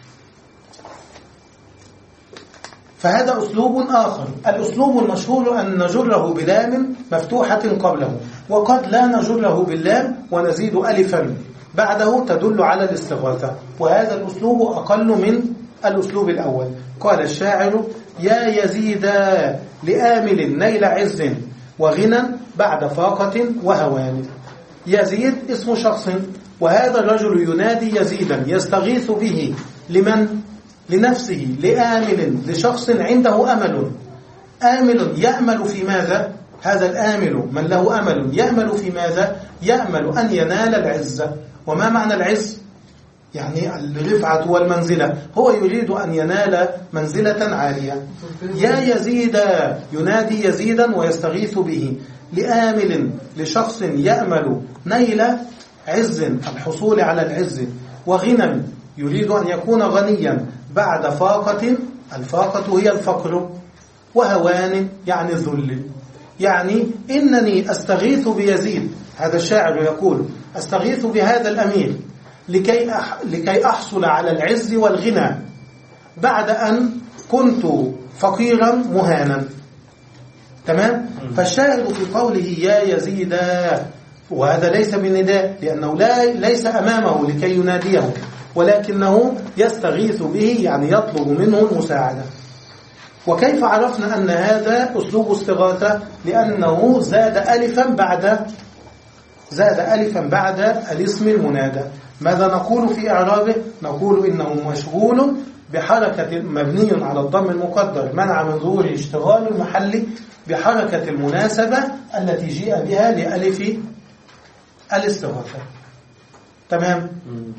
C: فهذا أسلوب آخر. الأسلوب المشهور أن نجره بلام مفتوحة قبله، وقد لا نجره باللام ونزيد ألفا بعده تدل على الاستغاثة، وهذا الأسلوب أقل من الأسلوب الأول. قال الشاعر: يا يزيدا لآمل نيل عز وغنى بعد فاقة وهوان. يزيد اسم شخص، وهذا الرجل ينادي يزيدا يستغيث به لمن؟ لنفسه، لآمل، لشخص عنده أمل. آمل يأمل في ماذا؟ هذا الآمل من له أمل يأمل في ماذا؟ يأمل أن ينال العزة. وما معنى العز؟ يعني الرفعة والمنزلة، هو يريد أن ينال منزلة عالية. يا يزيد ينادي يزيدا ويستغيث به لآمل، لشخص يأمل نيل عز، الحصول على العز، وغنى يريد أن يكون غنيا بعد فاقة، الفاقة هي الفقر، وهوان يعني الذل. يعني إنني أستغيث بيزيد، هذا الشاعر يقول أستغيث بهذا الأمير لكي أح... لكي أحصل على العز والغنى بعد أن كنت فقيرا مهانا. تمام؟ فالشاعر في قوله يا يزيد، وهذا ليس بالنداء لأنه لا ليس أمامه لكي يناديه، ولكنه يستغيث به يعني يطلب منه المساعدة. وكيف عرفنا أن هذا أسلوب استغاثة؟ لأنه زاد ألفا بعد زاد ألفا بعد الاسم المنادى. ماذا نقول في إعرابه؟ نقول إنه مشغول بحركة مبني على الضم المقدر منع من ظهور اشتغال المحل بحركة المناسبة التي جاء بها لألف الاستغاثة. تمام؟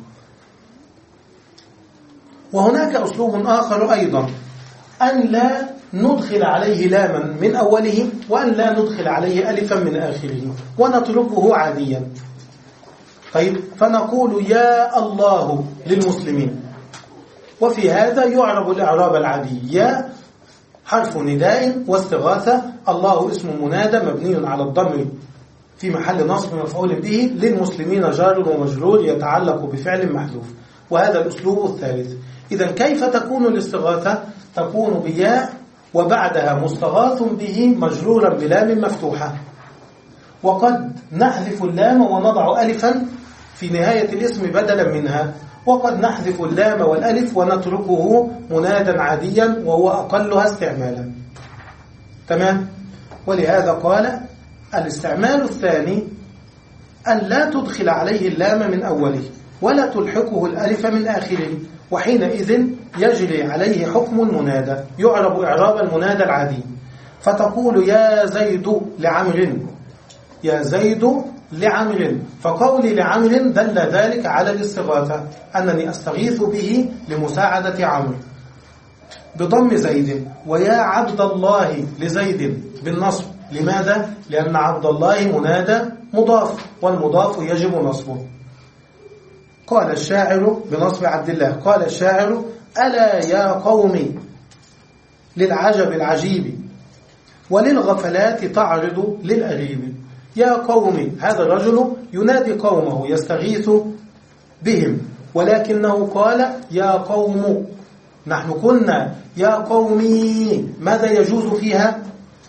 C: وهناك أسلوب آخر أيضا، أن لا ندخل عليه لاما من أوله وأن لا ندخل عليه ألفا من آخره ونتركه عاديا. طيب، فنقول يا الله للمسلمين، وفي هذا يعرب الإعراب العادي. يا حرف نداء واستغاثة، الله اسم منادى مبني على الضم في محل نصب مفعول به، للمسلمين جار ومجرور يتعلق بفعل محذوف. وهذا الأسلوب الثالث. إذن كيف تكون الاستغاثة؟ تكون بياء وبعدها مستغاث به مجرورا بلام مفتوحة، وقد نحذف اللام ونضع ألفا في نهاية الاسم بدلا منها، وقد نحذف اللام والألف ونتركه منادا عاديا وهو أقلها استعمالا. تمام؟ ولهذا قال الاستعمال الثاني أن لا تدخل عليه اللام من أوله ولا تلحقه الألف من آخره، وحينئذ يجري عليه حكم المنادى، يعرب إعراب المنادى العادي. فتقول يا زيد لعمر، يا زيد لعمر، فقولي لعمر دل ذلك على الاستغاثة، أنني أستغيث به لمساعدة عمرو بضم زيد. ويا عبد الله لزيد بالنصب. لماذا؟ لأن عبد الله منادى مضاف، والمضاف يجب نصبه. قال الشاعر بنصب عبد الله، قال الشاعر ألا يا قوم للعجب العجيب وللغفلات تعرض للأغيب. يا قوم، هذا الرجل ينادي قومه يستغيث بهم، ولكنه قال يا قوم. نحن قلنا يا قومي، ماذا يجوز فيها؟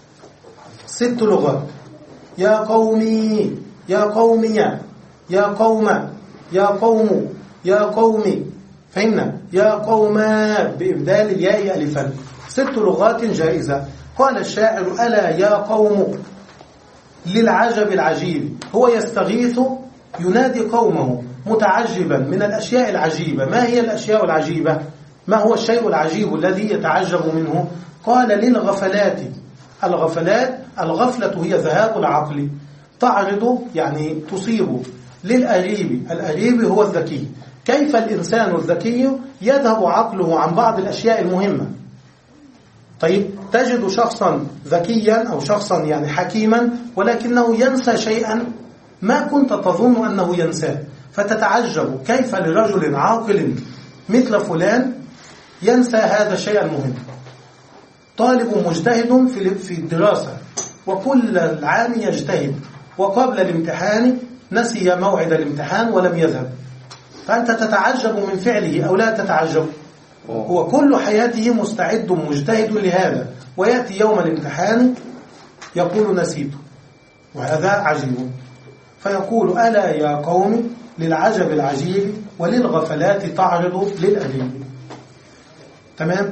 C: ست لغات. يا قومي، يا قومي، يا قوم، يا قوم، يا قومي. فهمنا؟ يا قوم بإبدال الياء ألفا. ست لغات جائزة. قال الشاعر ألا يا قوم للعجب العجيب، هو يستغيث ينادي قومه متعجبا من الأشياء العجيبة. ما هي الأشياء العجيبة؟ ما هو الشيء العجيب الذي يتعجب منه؟ قال للغفلات. الغفلات، الغفلة هي ذهاب العقل، تعرض يعني تصيب. للأريب، الأريب هو الذكي. كيف الإنسان الذكي يذهب عقله عن بعض الأشياء المهمة؟ طيب تجد شخصا ذكيا أو شخصا يعني حكيما ولكنه ينسى شيئا ما كنت تظن أنه ينساه، فتتعجب كيف لرجل عاقل مثل فلان ينسى هذا الشيء المهم. طالب مجتهد في الدراسة وكل العام يجتهد، وقبل الامتحان نسي موعد الامتحان ولم يذهب، فأنت تتعجب من فعله أو لا تتعجب؟ هو كل حياته مستعد مجتهد لهذا، ويأتي يوم الامتحان يقول نسيت، وهذا عجيب. فيقول ألا يا قوم للعجب العجيب وللغفلات تعرض للأديب. تمام؟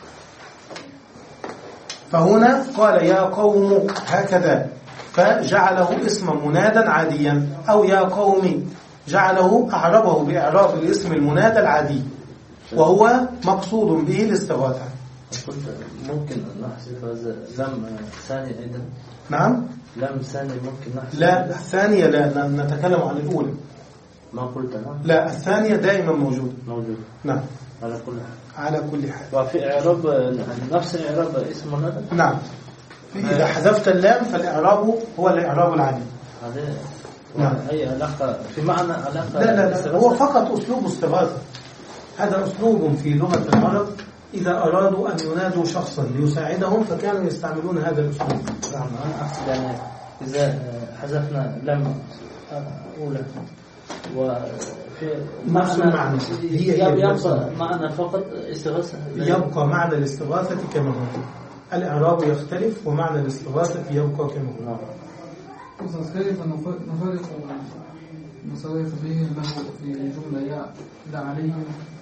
C: فهنا قال يا قوم هكذا، فجعله اسم منادا عاديا، أو يا قوم جعله أعربه بإعراب الاسم المنادى العادي، وهو مقصود به الاستغاثة.
E: ممكن نحذف هذا لم ثاني أيضا؟
C: نعم،
E: لم ثاني ممكن نحذف.
C: لا الثانية لا، نتكلم عن الأولى.
E: ما قلت نعم.
C: لا الثانية دائما موجود.
E: موجود.
C: نعم
E: على كل حال.
C: على كل حال.
E: وفي إعراب نفس إعراب اسم منادى.
C: نعم. إذا حذفت اللام فالإعراب هو الإعراب العادي.
E: هذا
C: نعم.
E: أي علاقة في معنى علاقة؟
C: لا لا لا، هو فقط أسلوب استغاثة. هذا أسلوب في لغة العرب، إذا أرادوا أن ينادوا شخصا ليساعدهم فكانوا يستعملون هذا الأسلوب.
E: نعم أنا أقصد يعني إذا حذفنا لم أولى وفي
C: نفس المعنى هي
E: يبقى معنى فقط استغاثة،
C: يبقى معنى الاستغاثة كما هو، الإعراب يختلف ومعنى الاستغاثة يبقى كما هو.
F: كيف نفرق نصرف به له في جملة يا لا عليهم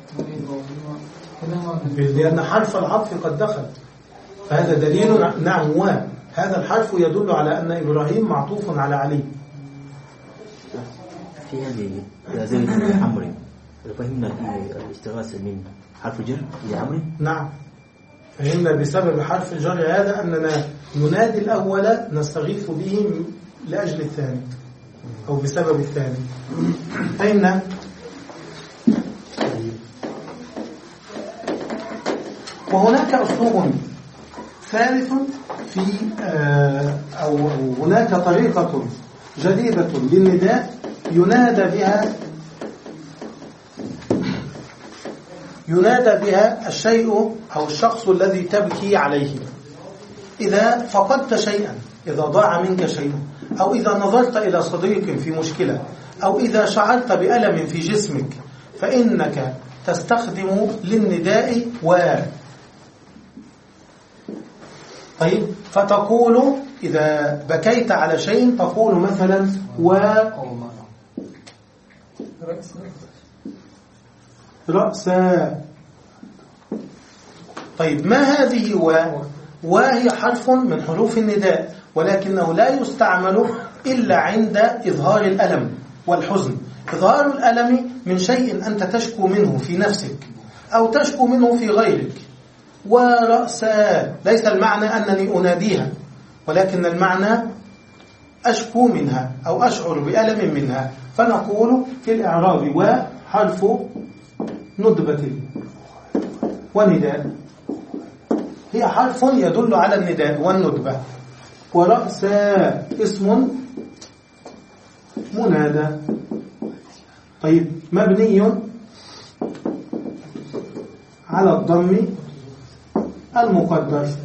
C: لأن حرف العطف قد دخل، فهذا دليل. نعم، وهذا الحرف يدل على أن إبراهيم معطوف على علي.
G: في هذه زيد بن عمرو فهمنا الاستغاثة من حرف جر لعمرو.
C: نعم، فهمنا بسبب حرف الجر هذا أننا ننادي الأول نستغيث به لأجل الثاني أو بسبب الثاني. فهمنا. وهناك أسلوب ثالث في أو هناك طريقة جديدة للنداء ينادى بها ينادى بها الشيء أو الشخص الذي تبكي عليه. إذا فقدت شيئا، إذا ضاع منك شيء، أو إذا نظرت إلى صديق في مشكلة، أو إذا شعرت بألم في جسمك، فإنك تستخدم للنداء و. طيب، فتقول إذا بكيت على شيء تقول مثلا و رأسا. طيب، ما هذه و؟ وهي حرف من حروف النداء، ولكنه لا يستعمل إلا عند إظهار الألم والحزن. إظهار الألم من شيء أنت تشكو منه في نفسك أو تشكو منه في غيرك. ورأسا ليس المعنى أنني أناديها، ولكن المعنى أشكو منها أو أشعر بألم منها، فنقول في الإعراب وحرف ندبة ونداء، هي حرف يدل على النداء والندبة. ورأسا اسم منادى. طيب، مبني على الضم المقدر.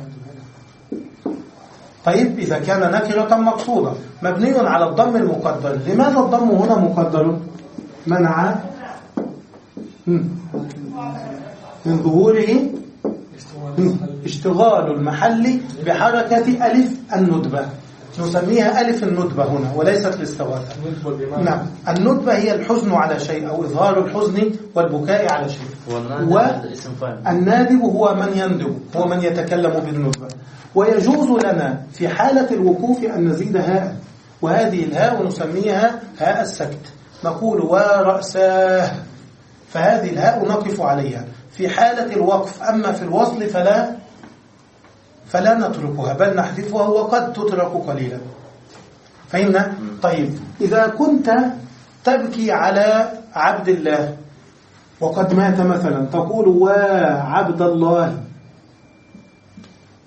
C: طيب، إذا كان نكرة مقصودة مبني على الضم المقدر. لماذا الضم هنا مقدر؟ منع من ظهوره اشتغال المحل بحركة ألف الندبة، نسميها ألف الندبة هنا وليست الاستغاثة. نعم، الندبة هي الحزن على شيء أو إظهار الحزن والبكاء على شيء. والنادب هو من يندب، هو من يتكلم بالندبة. ويجوز لنا في حالة الوقوف أن نزيد هاء، وهذه الهاء نسميها هاء السكت، نقول ورأساه، فهذه الهاء نقف عليها في حالة الوقف. أما في الوصل فلا فلا نتركها بل نحذفها، وقد تترك قليلا. فهمنا؟ طيب، إذا كنت تبكي على عبد الله وقد مات مثلا تقول وعبد الله.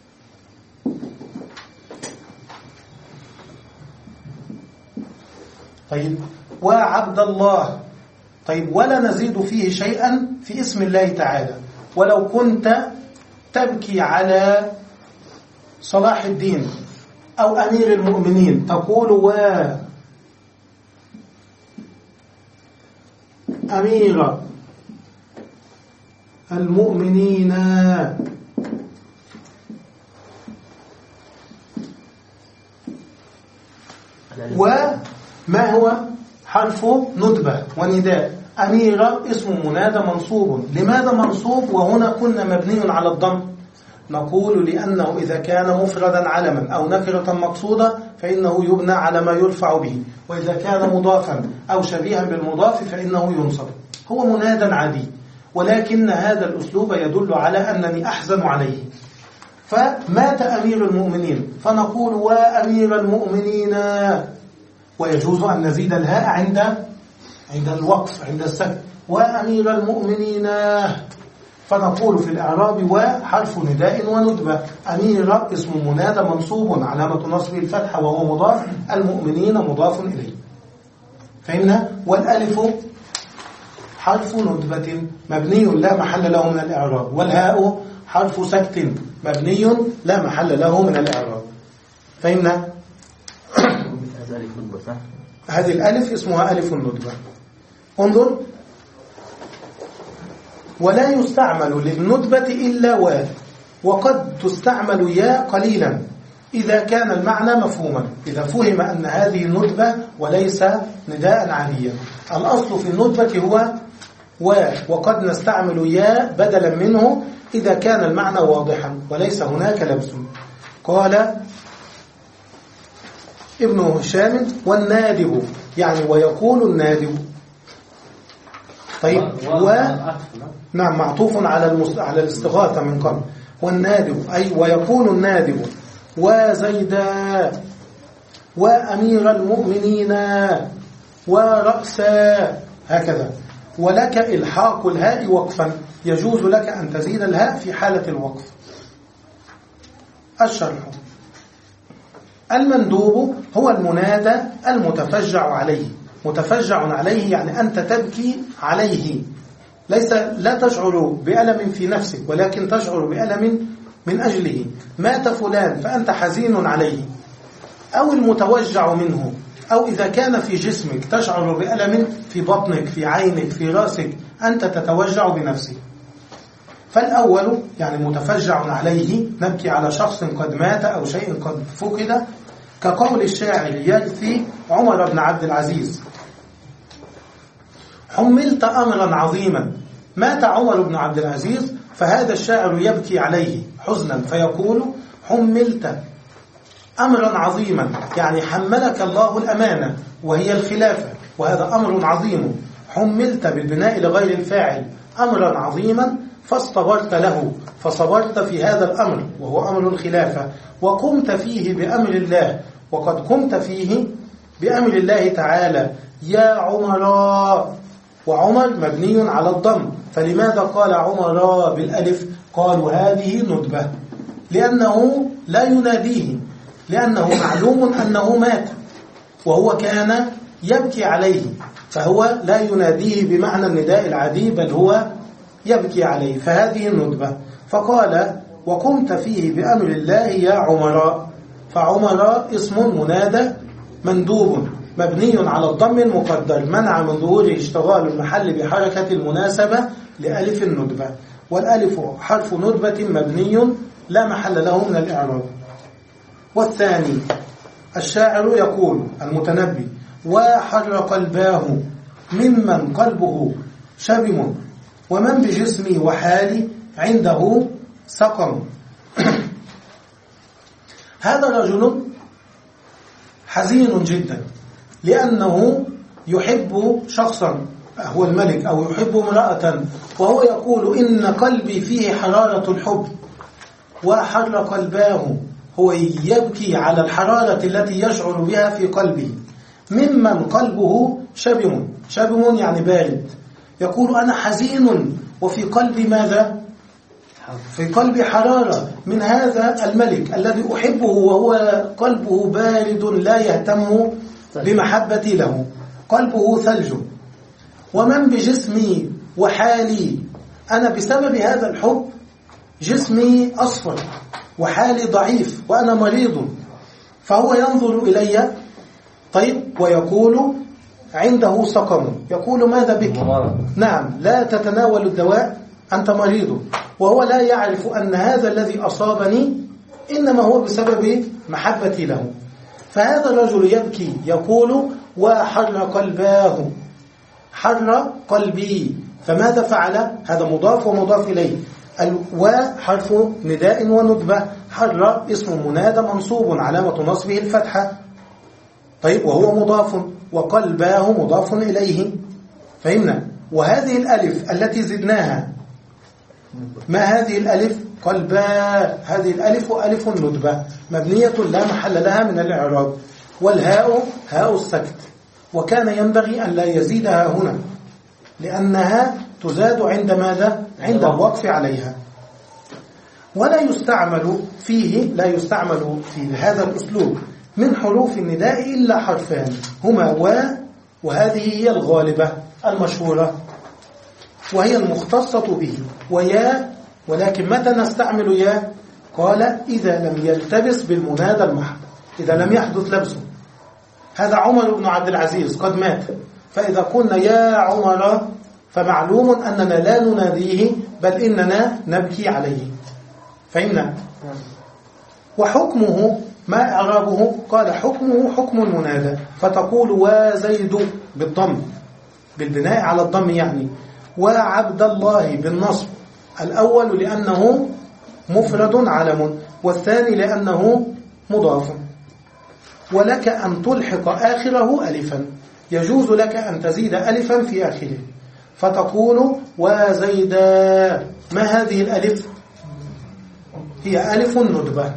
C: طيب وعبد الله. طيب ولا نزيد فيه شيئا في اسم الله تعالى. ولو كنت تبكي على صلاح الدين أو أمير المؤمنين تقول و أمير المؤمنين. وما هو حرف ندبة ونداء. أمير اسم منادى منصوب. لماذا منصوب وهنا كنا مبني على الضم؟ نقول لأنه إذا كان مفردا علما أو نكرة مقصودة فإنه يبنى على ما يرفع به، وإذا كان مضافا أو شبيها بالمضاف فإنه ينصب. هو منادى عادي، ولكن هذا الأسلوب يدل على أنني أحزن عليه. فمات أمير المؤمنين فنقول وأمير المؤمنين، ويجوز أن نزيد الهاء عند عند الوقف عند السكت وأمير المؤمنين. فنقول في الإعراب وحرف نداء وندبة. أمير اسم منادى منصوب علامة نصبه الفتحة وهو مضاف، المؤمنين مضاف إليه. فهمنا؟ والألف حرف ندبة مبني لا محل له من الإعراب، والهاء حرف سكت مبني لا محل له من الإعراب. فهمنا؟ هذه الألف اسمها ألف الندبة. انظر، ولا يستعمل للندبة إلا و، وقد تستعمل يا قليلا إذا كان المعنى مفهوما، إذا فهم أن هذه ندبة وليس نداء عاديا. الأصل في الندبة هو و، وقد نستعمل يا بدلا منه إذا كان المعنى واضحا وليس هناك لبس. قال ابن هشام والنادب، يعني ويقول النادب. طيب و نعم معطوف على المس... على الاستغاثة من قبل. والنادب أي ويقول النادب وزيدا وأمير المؤمنين ورأسا، هكذا. ولك إلحاق الهاء وقفا، يجوز لك أن تزيد الهاء في حالة الوقف. الشرح: المندوب هو المنادى المتفجع عليه. متفجع عليه يعني أنت تبكي عليه، ليس لا تشعر بألم في نفسك ولكن تشعر بألم من أجله. مات فلان فأنت حزين عليه. أو المتوجع منه، أو إذا كان في جسمك تشعر بألم في بطنك في عينك في رأسك، أنت تتوجع بنفسك. فالأول يعني متفجع عليه، نبكي على شخص قد مات أو شيء قد فقد، كقول الشاعر يجثي عمر بن عبد العزيز: حملت أمرا عظيما. مات عمر بن عبد العزيز فهذا الشاعر يبكي عليه حزنا فيقول: حملت أمرا عظيما، يعني حملك الله الأمانة وهي الخلافة، وهذا أمر عظيم. حملت بالبناء لغير الفاعل أمرا عظيما فاصطبرت له، فصبرت في هذا الأمر وهو أمر الخلافة، وقمت فيه بأمر الله، وقد قمت فيه بأمر الله تعالى. يا عمر، وعمر مبني على الضم، فلماذا قال عمر بالألف؟ قالوا هذه ندبة، لأنه لا يناديه، لأنه معلوم أنه مات وهو كان يبكي عليه، فهو لا يناديه بمعنى النداء العادي بل هو يبكي عليه، فهذه الندبة. فقال: وقمت فيه بأمر الله يا عمر. فعمر اسم منادى مندوب مبني على الضم المقدر، منع من ظهوره اشتغال المحل بحركة المناسبة لألف الندبة. والألف حرف ندبة مبني لا محل له من الإعراب. والثاني الشاعر يقول المتنبي: وحر قلباه ممن قلبه شبم، ومن بجسمي وحالي عنده سقم. هذا رجل حزين جدا لأنه يحب شخصا هو الملك أو يحب امرأة، وهو يقول: إن قلبي فيه حرارة الحب. وحر قلباه، هو يبكي على الحرارة التي يشعر بها في قلبه. ممن قلبه شبم، شبم يعني بارد. يقول: أنا حزين وفي قلبي ماذا؟ في قلبي حرارة من هذا الملك الذي أحبه وهو قلبه بارد لا يهتم بمحبتي له. قلبه ثلج، ومن بجسمي وحالي، أنا بسبب هذا الحب جسمي أصفر وحالي ضعيف وأنا مريض، فهو ينظر إلي طيب ويقول عنده سقم، يقول ماذا بك؟ نعم، لا تتناول الدواء، أنت مريض، وهو لا يعرف أن هذا الذي أصابني إنما هو بسبب محبتي له. فهذا الرجل يبكي يقول وحر قلباه، حر قلبي، فماذا فعل؟ هذا مضاف ومضاف إليه، وحرف نداء وندبة، حر اسم منادى منصوب علامة نصبه الفتحة، طيب وهو مضاف، وقلباه مضاف إليه، فهمنا؟ وهذه الألف التي زدناها، ما هذه الألف؟ قلبا، هذه الألف ألف ندبة مبنية لا محل لها من الإعراب، والهاء هاء السكت، وكان ينبغي أن لا يزيدها هنا لأنها تزاد عند ماذا؟ عند الوقف عليها. ولا يستعمل فيه، لا يستعمل في هذا الأسلوب من حروف النداء إلا حرفان هما و، وهذه هي الغالبة المشهورة وهي المختصة به، ويا، ولكن متى نستعمل يا؟ قال إذا لم يلتبس بالمنادى المحض، إذا لم يحدث لبسه. هذا عمر بن عبد العزيز قد مات، فإذا قلنا يا عمر فمعلوم أننا لا نناديه بل إننا نبكي عليه، فهمنا؟ وحكمه ما إعرابه؟ قال حكمه حكم المنادى، فتقول وزيد بالضم، بالبناء على الضم يعني، وعبد الله بالنصب، الأول لأنه مفرد علم، والثاني لأنه مضاف. ولك أن تلحق آخره ألفا، يجوز لك أن تزيد ألفا في آخره، فتقول وزيدا. ما هذه الألف؟ هي ألف ندبة،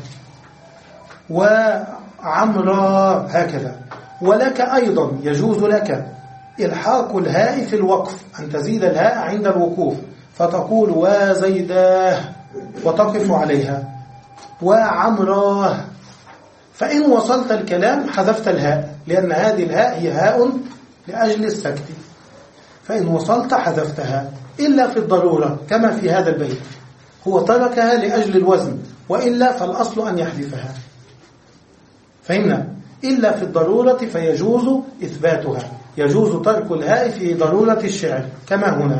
C: وعمرا هكذا. ولك أيضا يجوز لك إلحاق الهاء في الوقف، أن تزيد الهاء عند الوقوف، فتقول وزيداه وتقف عليها، وعمراه. فإن وصلت الكلام حذفت الهاء، لأن هذه الهاء هي هاء لأجل السكت، فإن وصلت حذفتها إلا في الضرورة كما في هذا البيت، هو تركها لأجل الوزن، وإلا فالأصل أن يحذفها، فهمنا؟ إلا في الضرورة فيجوز إثباتها، يجوز ترك الهاء في ضرورة الشعر كما هنا،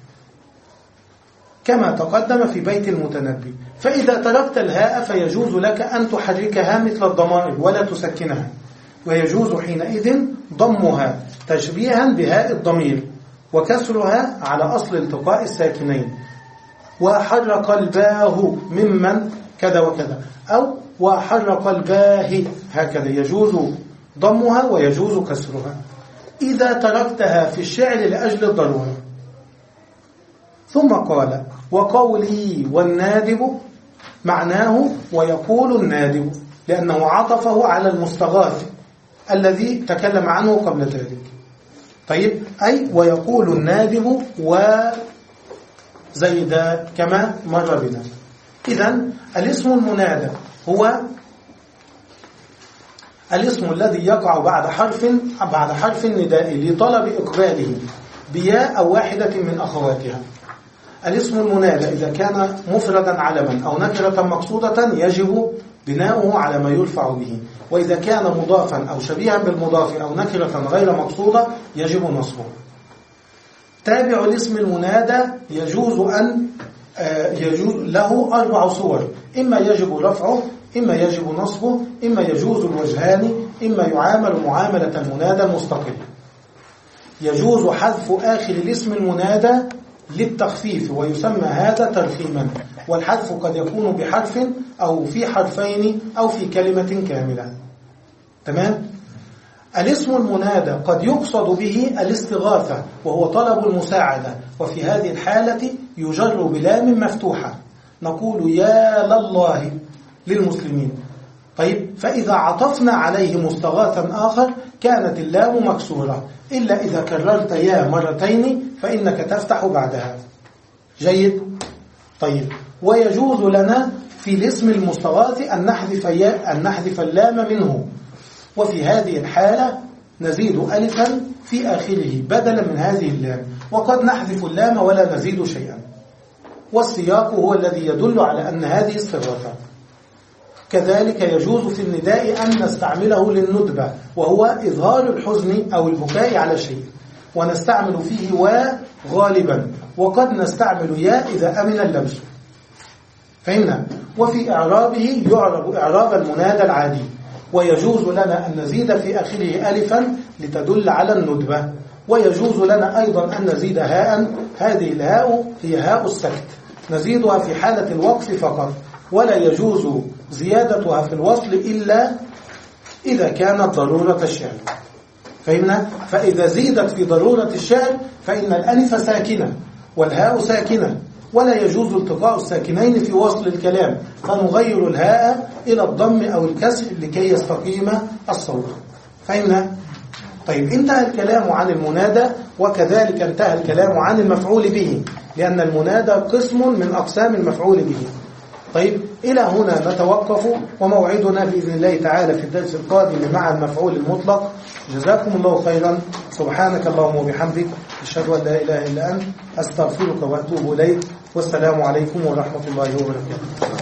C: كما تقدم في بيت المتنبي. فإذا تركت الهاء فيجوز لك أن تحركها مثل الضمائر ولا تسكنها، ويجوز حينئذ ضمها تشبيها بهاء الضمير، وكسرها على أصل التقاء الساكنين، وحر قلباه ممن كذا وكذا، أو وحر قلباه هكذا، يجوز ضمها ويجوز كسرها إذا تركتها في الشعر لأجل الضرورة. ثم قال وقولي والنادب، معناه ويقول النادب، لأنه عطفه على المستغاث الذي تكلم عنه قبل ذلك. طيب، أي ويقول النادب وزيد كما مر بنا. إذن الاسم المنادى هو الاسم الذي يقع بعد حرف بعد حرف النداء لطلب إقباله بياء أو واحدة من أخواتها. الاسم المنادى إذا كان مفردا علما أو نكرة مقصودة يجب بناؤه على ما يرفع به، وإذا كان مضافا أو شبيها بالمضاف أو نكرة غير مقصودة يجب نصبه. تابع الاسم المنادى يجوز أن يجوز له أربع صور، إما يجب رفعه، إما يجب نصبه، إما يجوز الوجهان، إما يعامل معاملة المنادى المستقل. يجوز حذف آخر الاسم المنادى للتخفيف، ويسمى هذا ترخيما، والحذف قد يكون بحرف أو في حرفين أو في كلمة كاملة. تمام؟ الاسم المنادى قد يقصد به الاستغاثة وهو طلب المساعدة، وفي هذه الحالة يجر بلام مفتوحة، نقول يا لله للمسلمين. طيب، فإذا عطفنا عليه مستغاثا آخر كانت اللام مكسورة، إلا إذا كررت يا مرتين فإنك تفتح بعدها. جيد؟ طيب، ويجوز لنا في الاسم المستغاث أن نحذف, أن نحذف اللام منه، وفي هذه الحالة نزيد ألفا في آخره بدلا من هذه اللام، وقد نحذف اللام ولا نزيد شيئا، والسياق هو الذي يدل على أن هذه الصفة. كذلك يجوز في النداء أن نستعمله للندبة، وهو إظهار الحزن أو البكاء على شيء، ونستعمل فيه و غالبا، وقد نستعمل يا إذا أمن اللبس. فهمنا؟ وفي إعرابه يعرب إعراب المنادى العادي، ويجوز لنا أن نزيد في آخره ألفا لتدل على الندبة، ويجوز لنا أيضا أن نزيد هاء. هذه الهاء هي هاء السكت، نزيدها في حالة الوقف فقط، ولا يجوز زيادتها في الوصل إلا إذا كانت ضرورة الشعر. فهمنا؟ فإذا زيدت في ضرورة الشعر فإن الألف ساكنة والهاء ساكنة، ولا يجوز التقاء الساكنين في وصل الكلام، فنغير الهاء إلى الضم أو الكسر لكي يستقيم الصوت. فهمنا؟ طيب، انتهى الكلام عن المنادى، وكذلك انتهى الكلام عن المفعول به، لأن المنادى قسم من أقسام المفعول به. طيب، إلى هنا نتوقف، وموعدنا بإذن الله تعالى في الدرس القادم مع المفعول المطلق. جزاكم الله خيرا. سبحانك اللهم وبحمدك، أشهد أن لا إله إلا أنت، أستغفرك وأتوب إليك، والسلام عليكم ورحمة الله وبركاته.